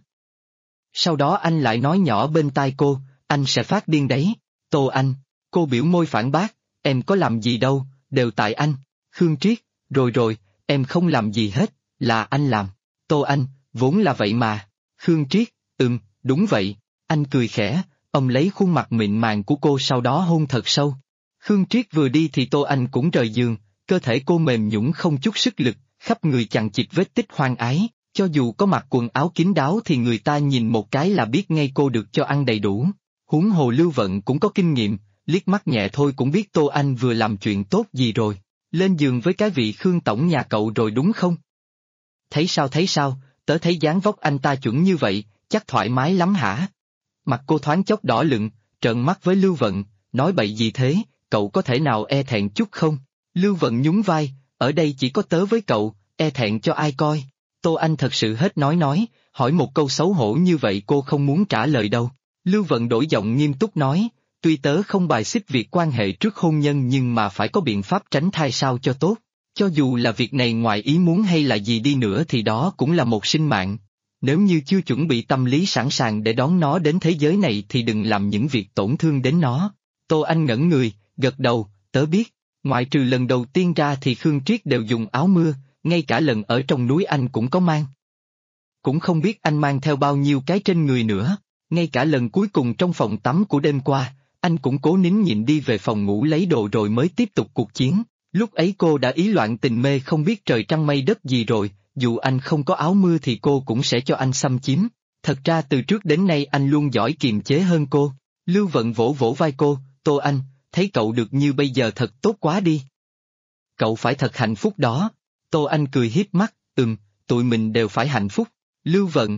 Speaker 1: Sau đó anh lại nói nhỏ bên tai cô, anh sẽ phát điên đấy. Tô Anh, cô biểu môi phản bác, em có làm gì đâu, đều tại anh. Khương Triết, rồi, em không làm gì hết, là anh làm. Tô Anh, vốn là vậy mà. Khương Triết, đúng vậy. Anh cười khẽ, ôm lấy khuôn mặt mịn màng của cô sau đó hôn thật sâu. Khương Triết vừa đi thì Tô Anh cũng rời giường, cơ thể cô mềm nhũn không chút sức lực, khắp người chằng chịt vết tích hoang ái, cho dù có mặc quần áo kín đáo thì người ta nhìn một cái là biết ngay cô được cho ăn đầy đủ. Huống hồ Lưu Vận cũng có kinh nghiệm, liếc mắt nhẹ thôi cũng biết Tô Anh vừa làm chuyện tốt gì rồi, lên giường với cái vị Khương tổng nhà cậu rồi đúng không? Thấy sao, tớ thấy dáng vóc anh ta chuẩn như vậy, chắc thoải mái lắm hả? Mặt cô thoáng chốc đỏ lựng, trợn mắt với Lưu Vận, nói bậy gì thế, cậu có thể nào e thẹn chút không? Lưu Vận nhún vai, ở đây chỉ có tớ với cậu, e thẹn cho ai coi? Tô Anh thật sự hết nói, hỏi một câu xấu hổ như vậy cô không muốn trả lời đâu. Lưu Vận đổi giọng nghiêm túc nói, tuy tớ không bài xích việc quan hệ trước hôn nhân nhưng mà phải có biện pháp tránh thai sao cho tốt. Cho dù là việc này ngoài ý muốn hay là gì đi nữa thì đó cũng là một sinh mạng. Nếu như chưa chuẩn bị tâm lý sẵn sàng để đón nó đến thế giới này thì đừng làm những việc tổn thương đến nó. Tô Anh ngẩn người, gật đầu, tớ biết. Ngoại trừ lần đầu tiên ra thì Khương Triết đều dùng áo mưa, ngay cả lần ở trong núi anh cũng có mang. Cũng không biết anh mang theo bao nhiêu cái trên người nữa, ngay cả lần cuối cùng trong phòng tắm của đêm qua, anh cũng cố nín nhịn đi về phòng ngủ lấy đồ rồi mới tiếp tục cuộc chiến. Lúc ấy cô đã ý loạn tình mê không biết trời trăng mây đất gì rồi, dù anh không có áo mưa thì cô cũng sẽ cho anh xâm chiếm. Thật ra từ trước đến nay anh luôn giỏi kiềm chế hơn cô. Lưu Vận vỗ vỗ vai cô, Tô Anh, thấy cậu được như bây giờ thật tốt quá đi. Cậu phải thật hạnh phúc đó. Tô Anh cười hiếp mắt, tụi mình đều phải hạnh phúc. Lưu Vận,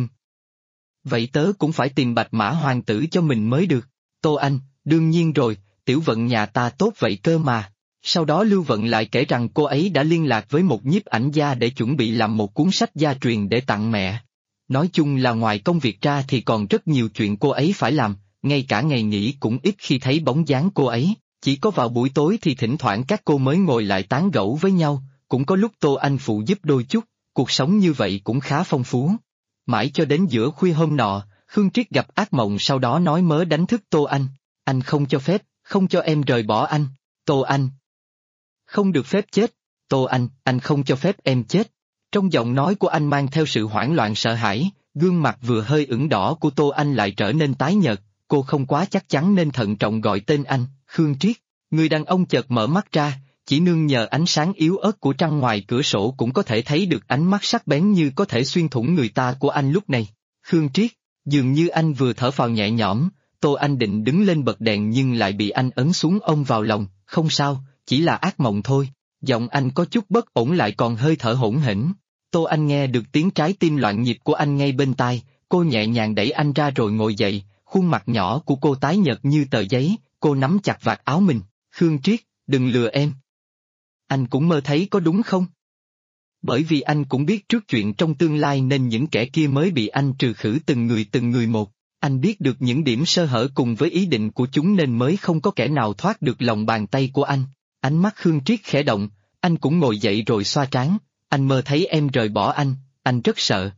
Speaker 1: Vậy tớ cũng phải tìm Bạch Mã Hoàng tử cho mình mới được. Tô Anh, đương nhiên rồi, Tiểu Vận nhà ta tốt vậy cơ mà. Sau đó Lưu Vận lại kể rằng cô ấy đã liên lạc với một nhiếp ảnh gia để chuẩn bị làm một cuốn sách gia truyền để tặng mẹ. Nói chung là ngoài công việc ra thì còn rất nhiều chuyện cô ấy phải làm, ngay cả ngày nghỉ cũng ít khi thấy bóng dáng cô ấy, chỉ có vào buổi tối thì thỉnh thoảng các cô mới ngồi lại tán gẫu với nhau, cũng có lúc Tô Anh phụ giúp đôi chút, cuộc sống như vậy cũng khá phong phú. Mãi cho đến giữa khuya hôm nọ, Khương Triết gặp ác mộng sau đó nói mớ đánh thức Tô anh không cho phép, không cho em rời bỏ anh, Tô Anh. Không được phép chết, Tô anh không cho phép em chết. Trong giọng nói của anh mang theo sự hoảng loạn sợ hãi, gương mặt vừa hơi ửng đỏ của Tô Anh lại trở nên tái nhợt, cô không quá chắc chắn nên thận trọng gọi tên anh, Khương Triết. Người đàn ông chợt mở mắt ra, chỉ nương nhờ ánh sáng yếu ớt của trăng ngoài cửa sổ cũng có thể thấy được ánh mắt sắc bén như có thể xuyên thủng người ta của anh lúc này. Khương Triết, dường như anh vừa thở phào nhẹ nhõm, Tô Anh định đứng lên bật đèn nhưng lại bị anh ấn xuống ôm vào lòng, không sao, chỉ là ác mộng thôi. Giọng anh có chút bất ổn lại còn hơi thở hỗn hển. Tô Anh nghe được tiếng trái tim loạn nhịp của anh ngay bên tai, cô nhẹ nhàng đẩy anh ra rồi ngồi dậy, khuôn mặt nhỏ của cô tái nhợt như tờ giấy, cô nắm chặt vạt áo mình, Khương Triết, đừng lừa em. Anh cũng mơ thấy có đúng không? Bởi vì anh cũng biết trước chuyện trong tương lai nên những kẻ kia mới bị anh trừ khử từng người một. Anh biết được những điểm sơ hở cùng với ý định của chúng nên mới không có kẻ nào thoát được lòng bàn tay của anh. Ánh mắt Khương Triết khẽ động, anh cũng ngồi dậy rồi xoa trán, anh mơ thấy em rời bỏ anh rất sợ.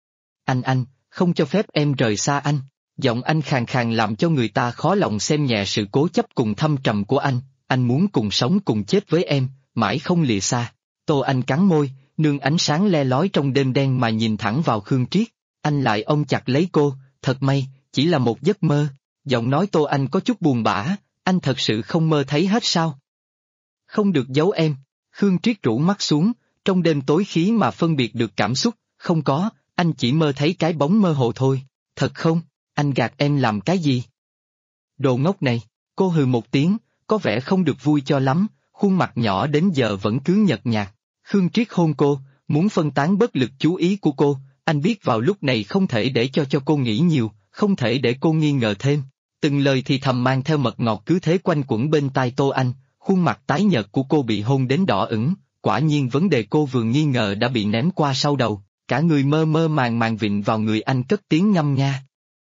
Speaker 1: Anh, không cho phép em rời xa anh. Giọng anh khàn khàn làm cho người ta khó lòng xem nhẹ sự cố chấp cùng thâm trầm của anh muốn cùng sống cùng chết với em, mãi không lìa xa. Tô Anh cắn môi, nương ánh sáng le lói trong đêm đen mà nhìn thẳng vào Khương Triết, anh lại ôm chặt lấy cô, thật may, chỉ là một giấc mơ. Giọng nói Tô Anh có chút buồn bã, anh thật sự không mơ thấy hết sao? Không được giấu em. Khương Triết rũ mắt xuống, trong đêm tối khí mà phân biệt được cảm xúc, không có, anh chỉ mơ thấy cái bóng mơ hồ thôi. Thật không? Anh gạt em làm cái gì? Đồ ngốc này, cô hừ một tiếng, có vẻ không được vui cho lắm, khuôn mặt nhỏ đến giờ vẫn cứ nhợt nhạt. Khương Triết hôn cô, muốn phân tán bớt lực chú ý của cô, anh biết vào lúc này không thể để cho cô nghĩ nhiều, không thể để cô nghi ngờ thêm. Từng lời thì thầm mang theo mật ngọt cứ thế quanh quẩn bên tai Tô Anh, khuôn mặt tái nhợt của cô bị hôn đến đỏ ửng, quả nhiên vấn đề cô vừa nghi ngờ đã bị ném qua sau đầu, cả người mơ mơ màng màng vịn vào người anh cất tiếng ngâm nga.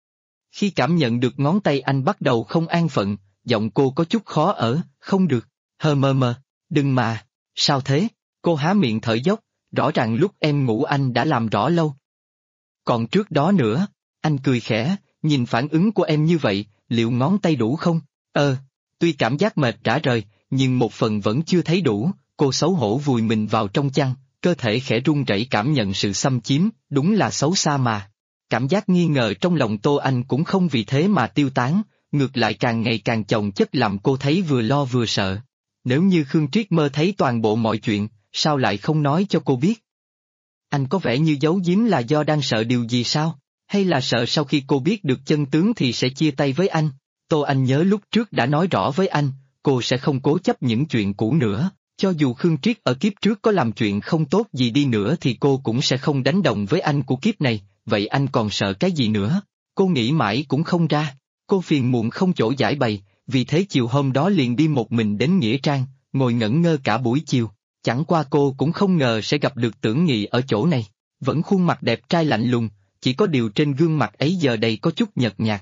Speaker 1: Khi cảm nhận được ngón tay anh bắt đầu không an phận, giọng cô có chút khó ở, không được, mơ, đừng mà, sao thế? Cô há miệng thở dốc, rõ ràng lúc em ngủ anh đã làm rõ lâu. Còn trước đó nữa, anh cười khẽ, nhìn phản ứng của em như vậy, liệu ngón tay đủ không? Tuy cảm giác mệt rã rời, nhưng một phần vẫn chưa thấy đủ, cô xấu hổ vùi mình vào trong chăn, cơ thể khẽ run rẩy cảm nhận sự xâm chiếm, đúng là xấu xa mà. Cảm giác nghi ngờ trong lòng Tô Anh cũng không vì thế mà tiêu tán, ngược lại càng ngày càng chồng chất làm cô thấy vừa lo vừa sợ. Nếu như Khương Triết mơ thấy toàn bộ mọi chuyện, sao lại không nói cho cô biết? Anh có vẻ như giấu giếm là do đang sợ điều gì sao? Hay là sợ sau khi cô biết được chân tướng thì sẽ chia tay với anh? Tô Anh nhớ lúc trước đã nói rõ với anh, cô sẽ không cố chấp những chuyện cũ nữa, cho dù Khương Triết ở kiếp trước có làm chuyện không tốt gì đi nữa thì cô cũng sẽ không đánh đồng với anh của kiếp này, vậy anh còn sợ cái gì nữa? Cô nghĩ mãi cũng không ra, cô phiền muộn không chỗ giải bày, vì thế chiều hôm đó liền đi một mình đến Nghĩa Trang, ngồi ngẩn ngơ cả buổi chiều. Chẳng qua cô cũng không ngờ sẽ gặp được Tưởng Nghị ở chỗ này, vẫn khuôn mặt đẹp trai lạnh lùng, chỉ có điều trên gương mặt ấy giờ đây có chút nhợt nhạt.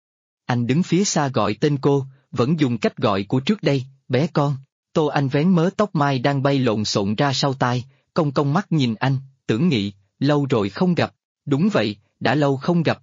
Speaker 1: Anh đứng phía xa gọi tên cô, vẫn dùng cách gọi của trước đây, bé con. Tô Anh vén mớ tóc mai đang bay lộn xộn ra sau tai, cong cong mắt nhìn anh, Tưởng Nghị, lâu rồi không gặp, đúng vậy, đã lâu không gặp.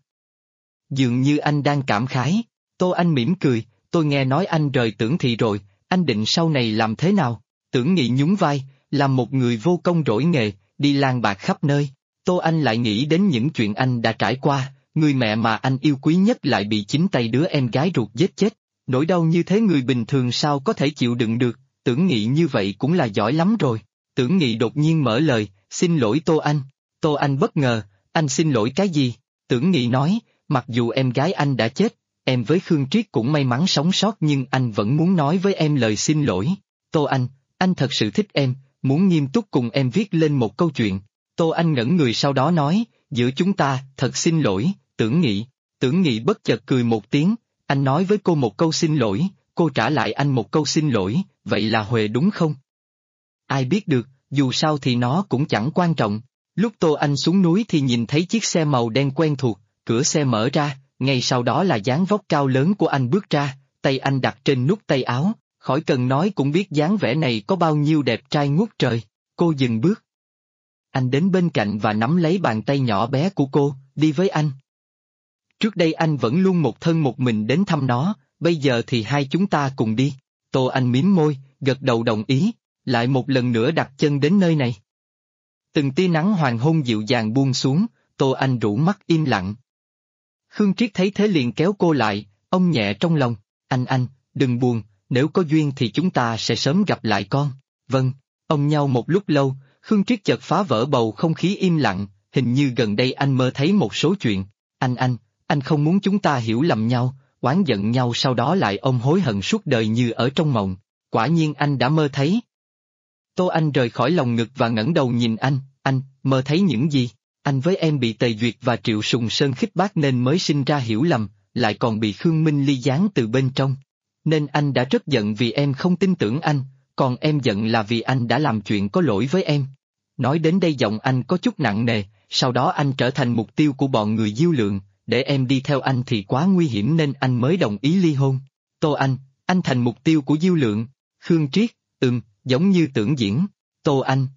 Speaker 1: Dường như anh đang cảm khái, Tô Anh mỉm cười, tôi nghe nói anh rời Tưởng Thị rồi, anh định sau này làm thế nào? Tưởng Nghị nhún vai, làm một người vô công rỗi nghề, đi lang bạc khắp nơi. Tô Anh lại nghĩ đến những chuyện anh đã trải qua, người mẹ mà anh yêu quý nhất lại bị chính tay đứa em gái ruột giết chết. Nỗi đau như thế người bình thường sao có thể chịu đựng được, Tưởng Nghị như vậy cũng là giỏi lắm rồi. Tưởng Nghị đột nhiên mở lời, xin lỗi Tô Anh. Tô Anh bất ngờ, anh xin lỗi cái gì? Tưởng Nghị nói, mặc dù em gái anh đã chết, em với Khương Triết cũng may mắn sống sót nhưng anh vẫn muốn nói với em lời xin lỗi. Tô anh thật sự thích em, muốn nghiêm túc cùng em viết lên một câu chuyện. Tô Anh ngẩn người sau đó nói, giữa chúng ta, thật xin lỗi, Tưởng Nghị. Tưởng Nghị bất chợt cười một tiếng, anh nói với cô một câu xin lỗi, cô trả lại anh một câu xin lỗi, vậy là Huệ đúng không? Ai biết được, dù sao thì nó cũng chẳng quan trọng. Lúc Tô Anh xuống núi thì nhìn thấy chiếc xe màu đen quen thuộc, cửa xe mở ra, ngay sau đó là dáng vóc cao lớn của anh bước ra, tay anh đặt trên nút tay áo, khỏi cần nói cũng biết dáng vẻ này có bao nhiêu đẹp trai ngút trời. Cô dừng bước. Anh đến bên cạnh và nắm lấy bàn tay nhỏ bé của cô, đi với anh. Trước đây anh vẫn luôn một thân một mình đến thăm nó, bây giờ thì hai chúng ta cùng đi. Tô Anh mím môi, gật đầu đồng ý, lại một lần nữa đặt chân đến nơi này. Từng tia nắng hoàng hôn dịu dàng buông xuống, Tô Anh rũ mắt im lặng. Khương Triết thấy thế liền kéo cô lại, ông nhẹ trong lòng, anh, đừng buồn, nếu có duyên thì chúng ta sẽ sớm gặp lại con. Vâng, ôm nhau một lúc lâu, Khương Triết chợt phá vỡ bầu không khí im lặng, hình như gần đây anh mơ thấy một số chuyện. Anh không muốn chúng ta hiểu lầm nhau, oán giận nhau sau đó lại ôm hối hận suốt đời như ở trong mộng. Quả nhiên anh đã mơ thấy. Tô Anh rời khỏi lòng ngực và ngẩng đầu nhìn anh, mơ thấy những gì? Anh với em bị Tề Duyệt và Triệu Sùng Sơn khích bác nên mới sinh ra hiểu lầm, lại còn bị Khương Minh Ly giáng từ bên trong. Nên anh đã rất giận vì em không tin tưởng anh, còn em giận là vì anh đã làm chuyện có lỗi với em. Nói đến đây giọng anh có chút nặng nề, sau đó anh trở thành mục tiêu của bọn người Diêu Lượng, để em đi theo anh thì quá nguy hiểm nên anh mới đồng ý ly hôn. Tô anh thành mục tiêu của Diêu Lượng. Khương Triết, giống như Tưởng Diễn. Tô Anh.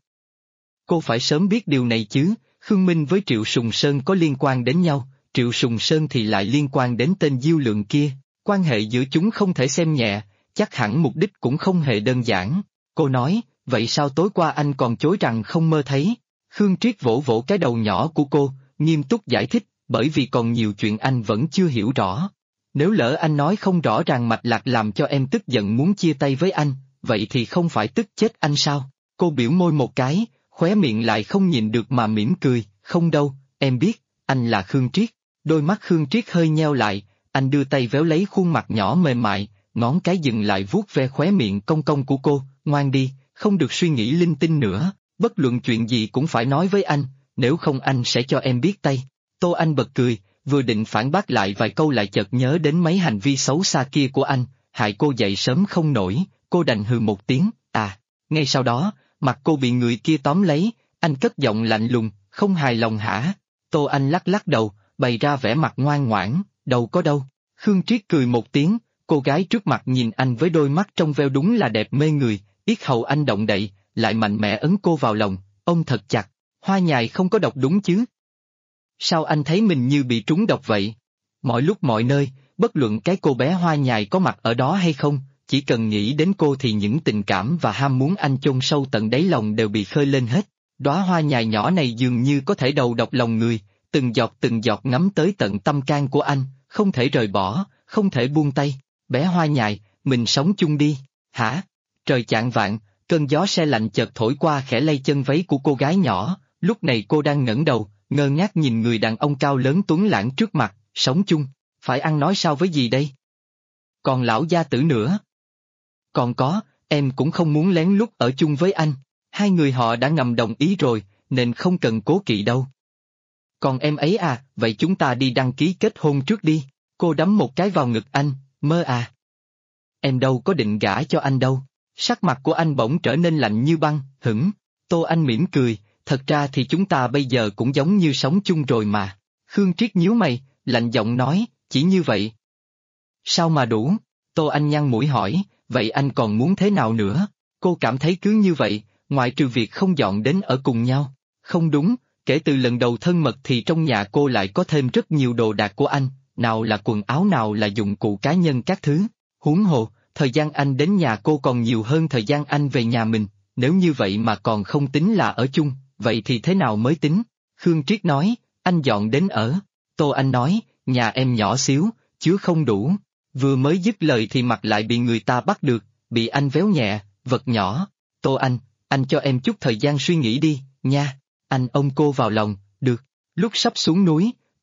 Speaker 1: Cô phải sớm biết điều này chứ, Khương Minh với Triệu Sùng Sơn có liên quan đến nhau, Triệu Sùng Sơn thì lại liên quan đến tên Diêu Lượng kia, quan hệ giữa chúng không thể xem nhẹ, chắc hẳn mục đích cũng không hề đơn giản. Cô nói, vậy sao tối qua anh còn chối rằng không mơ thấy? Khương Triết vỗ vỗ cái đầu nhỏ của cô, nghiêm túc giải thích, bởi vì còn nhiều chuyện anh vẫn chưa hiểu rõ. Nếu lỡ anh nói không rõ ràng mạch lạc làm cho em tức giận muốn chia tay với anh, vậy thì không phải tức chết anh sao? Cô biểu môi một cái, khóe miệng lại không nhịn được mà mỉm cười, không đâu, em biết, anh là Khương Triết. Đôi mắt Khương Triết hơi nheo lại, anh đưa tay véo lấy khuôn mặt nhỏ mềm mại, ngón cái dừng lại vuốt ve khóe miệng cong cong của cô, ngoan đi, không được suy nghĩ linh tinh nữa, bất luận chuyện gì cũng phải nói với anh, nếu không anh sẽ cho em biết tay. Tô Anh bật cười, vừa định phản bác lại vài câu lại chợt nhớ đến mấy hành vi xấu xa kia của anh, hại cô dậy sớm không nổi, cô đành hừ một tiếng, ngay sau đó, mặt cô bị người kia tóm lấy, anh cất giọng lạnh lùng, không hài lòng hả? Tô Anh lắc lắc đầu, bày ra vẻ mặt ngoan ngoãn, đâu có đâu. Khương Triết cười một tiếng, cô gái trước mặt nhìn anh với đôi mắt trong veo đúng là đẹp mê người, yết hầu anh động đậy, lại mạnh mẽ ấn cô vào lòng, ôm thật chặt, hoa nhài không có độc đúng chứ? Sao anh thấy mình như bị trúng độc vậy? Mọi lúc mọi nơi, bất luận cái cô bé hoa nhài có mặt ở đó hay không, chỉ cần nghĩ đến cô thì những tình cảm và ham muốn anh chôn sâu tận đáy lòng đều bị khơi lên hết. Đóa hoa nhài nhỏ này dường như có thể đầu độc lòng người, từng giọt ngắm tới tận tâm can của anh, không thể rời bỏ, không thể buông tay. Bé hoa nhài, mình sống chung đi, hả? Trời chạng vạng, cơn gió se lạnh chợt thổi qua khẽ lay chân váy của cô gái nhỏ, lúc này cô đang ngẩng đầu, ngơ ngác nhìn người đàn ông cao lớn tuấn lãng trước mặt, sống chung, phải ăn nói sao với gì đây? Còn lão gia tử nữa? Còn có, em cũng không muốn lén lút ở chung với anh, hai người họ đã ngầm đồng ý rồi, nên không cần cố kỵ đâu. Còn em ấy vậy chúng ta đi đăng ký kết hôn trước đi, cô đấm một cái vào ngực anh, mơ à. Em đâu có định gả cho anh đâu, sắc mặt của anh bỗng trở nên lạnh như băng, Tô Anh mỉm cười, thật ra thì chúng ta bây giờ cũng giống như sống chung rồi mà. Khương Triết nhíu mày, lạnh giọng nói, chỉ như vậy. Sao mà đủ? Tô Anh nhăn mũi hỏi, vậy anh còn muốn thế nào nữa? Cô cảm thấy cứ như vậy, ngoại trừ việc không dọn đến ở cùng nhau. Không đúng, kể từ lần đầu thân mật thì trong nhà cô lại có thêm rất nhiều đồ đạc của anh, nào là quần áo nào là dụng cụ cá nhân các thứ. Huống hồ, thời gian anh đến nhà cô còn nhiều hơn thời gian anh về nhà mình, nếu như vậy mà còn không tính là ở chung, vậy thì thế nào mới tính? Khương Triết nói, anh dọn đến ở. Tô Anh nói, nhà em nhỏ xíu, chứa không đủ. Vừa mới dứt lời thì mặt lại bị người ta bắt được, bị anh véo nhẹ, vật nhỏ. Tô anh cho em chút thời gian suy nghĩ đi, nha. Anh ôm cô vào lòng, được. Lúc sắp xuống núi,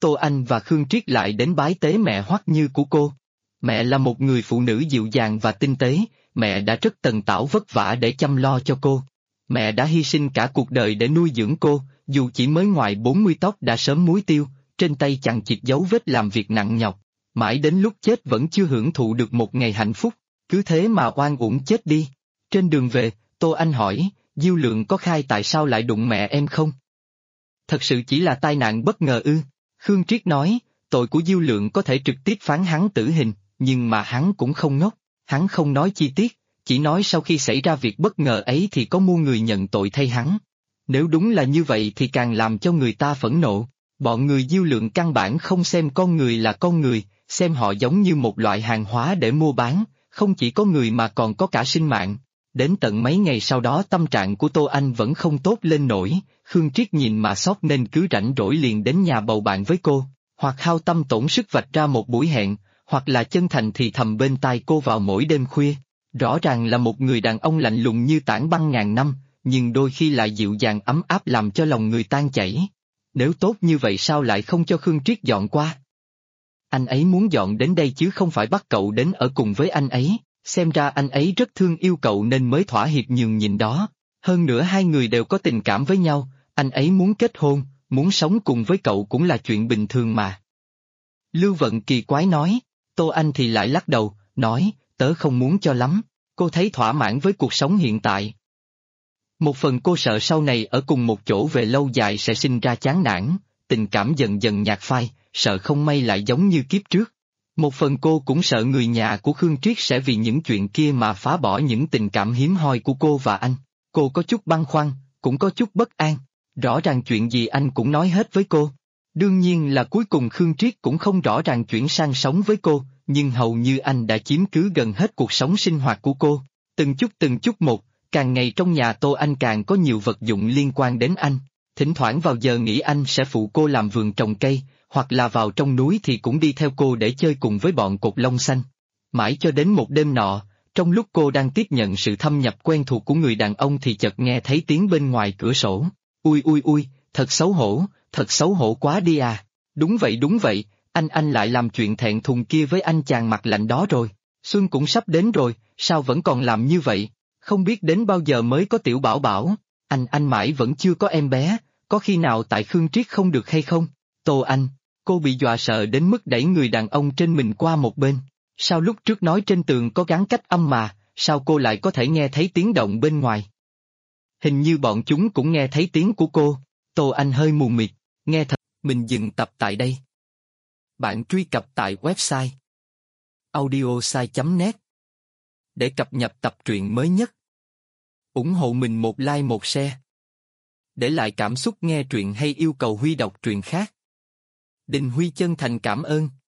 Speaker 1: Tô Anh và Khương Triết lại đến bái tế mẹ Hoắc Như của cô. Mẹ là một người phụ nữ dịu dàng và tinh tế, mẹ đã rất tần tảo vất vả để chăm lo cho cô. Mẹ đã hy sinh cả cuộc đời để nuôi dưỡng cô, dù chỉ mới ngoài 40 tóc đã sớm muối tiêu, trên tay chằng chịt dấu vết làm việc nặng nhọc. Mãi đến lúc chết vẫn chưa hưởng thụ được một ngày hạnh phúc, cứ thế mà oan uổng chết đi. Trên đường về, Tô Anh hỏi, Diêu Lượng có khai tại sao lại đụng mẹ em không? Thật sự chỉ là tai nạn bất ngờ ư? Khương Triết nói, tội của Diêu Lượng có thể trực tiếp phán hắn tử hình, nhưng mà hắn cũng không ngốc, hắn không nói chi tiết, chỉ nói sau khi xảy ra việc bất ngờ ấy thì có muôn người nhận tội thay hắn. Nếu đúng là như vậy thì càng làm cho người ta phẫn nộ. Bọn người Diêu Lượng căn bản không xem con người là con người, xem họ giống như một loại hàng hóa để mua bán, không chỉ có người mà còn có cả sinh mạng. Đến tận mấy ngày sau đó tâm trạng của Tô Anh vẫn không tốt lên nổi, Khương Triết nhìn mà sốc nên cứ rảnh rỗi liền đến nhà bầu bạn với cô, hoặc hao tâm tổn sức vạch ra một buổi hẹn, hoặc là chân thành thì thầm bên tai cô vào mỗi đêm khuya. Rõ ràng là một người đàn ông lạnh lùng như tảng băng ngàn năm, nhưng đôi khi lại dịu dàng ấm áp làm cho lòng người tan chảy. Nếu tốt như vậy sao lại không cho Khương Triết dọn qua? Anh ấy muốn dọn đến đây chứ không phải bắt cậu đến ở cùng với anh ấy, xem ra anh ấy rất thương yêu cậu nên mới thỏa hiệp nhường nhịn đó. Hơn nữa hai người đều có tình cảm với nhau, anh ấy muốn kết hôn, muốn sống cùng với cậu cũng là chuyện bình thường mà. Lưu Vận kỳ quái nói, Tô Anh thì lại lắc đầu, nói, tớ không muốn cho lắm, cô thấy thỏa mãn với cuộc sống hiện tại. Một phần cô sợ sau này ở cùng một chỗ về lâu dài sẽ sinh ra chán nản, tình cảm dần dần nhạt phai, sợ không may lại giống như kiếp trước. Một phần cô cũng sợ người nhà của Khương Triết sẽ vì những chuyện kia mà phá bỏ những tình cảm hiếm hoi của cô và anh. Cô có chút băn khoăn, cũng có chút bất an. Rõ ràng chuyện gì anh cũng nói hết với cô. Đương nhiên là cuối cùng Khương Triết cũng không rõ ràng chuyển sang sống với cô, nhưng hầu như anh đã chiếm cứ gần hết cuộc sống sinh hoạt của cô. Từng chút một, càng ngày trong nhà Tô Anh càng có nhiều vật dụng liên quan đến anh. Thỉnh thoảng vào giờ nghỉ anh sẽ phụ cô làm vườn trồng cây, hoặc là vào trong núi thì cũng đi theo cô để chơi cùng với bọn cột lông xanh. Mãi cho đến một đêm nọ, trong lúc cô đang tiếp nhận sự thâm nhập quen thuộc của người đàn ông thì chợt nghe thấy tiếng bên ngoài cửa sổ. Ui ui ui, thật xấu hổ quá đi à. Đúng vậy, anh lại làm chuyện thẹn thùng kia với anh chàng mặt lạnh đó rồi. Xuân cũng sắp đến rồi, sao vẫn còn làm như vậy? Không biết đến bao giờ mới có tiểu bảo bảo. Anh mãi vẫn chưa có em bé, có khi nào tại Khương Triết không được hay không? Tô Anh, cô bị dọa sợ đến mức đẩy người đàn ông trên mình qua một bên. Sao lúc trước nói trên tường có gắn cách âm mà, sao cô lại có thể nghe thấy tiếng động bên ngoài? Hình như bọn chúng cũng nghe thấy tiếng của cô. Tô Anh hơi mù mịt, nghe thật. Mình dừng tập tại đây. Bạn truy cập tại website audiosai.net để cập nhật tập truyện mới nhất. Ủng hộ mình một like một share. Để lại cảm xúc nghe truyện hay yêu cầu Huy đọc truyện khác. Đình Huy chân thành cảm ơn.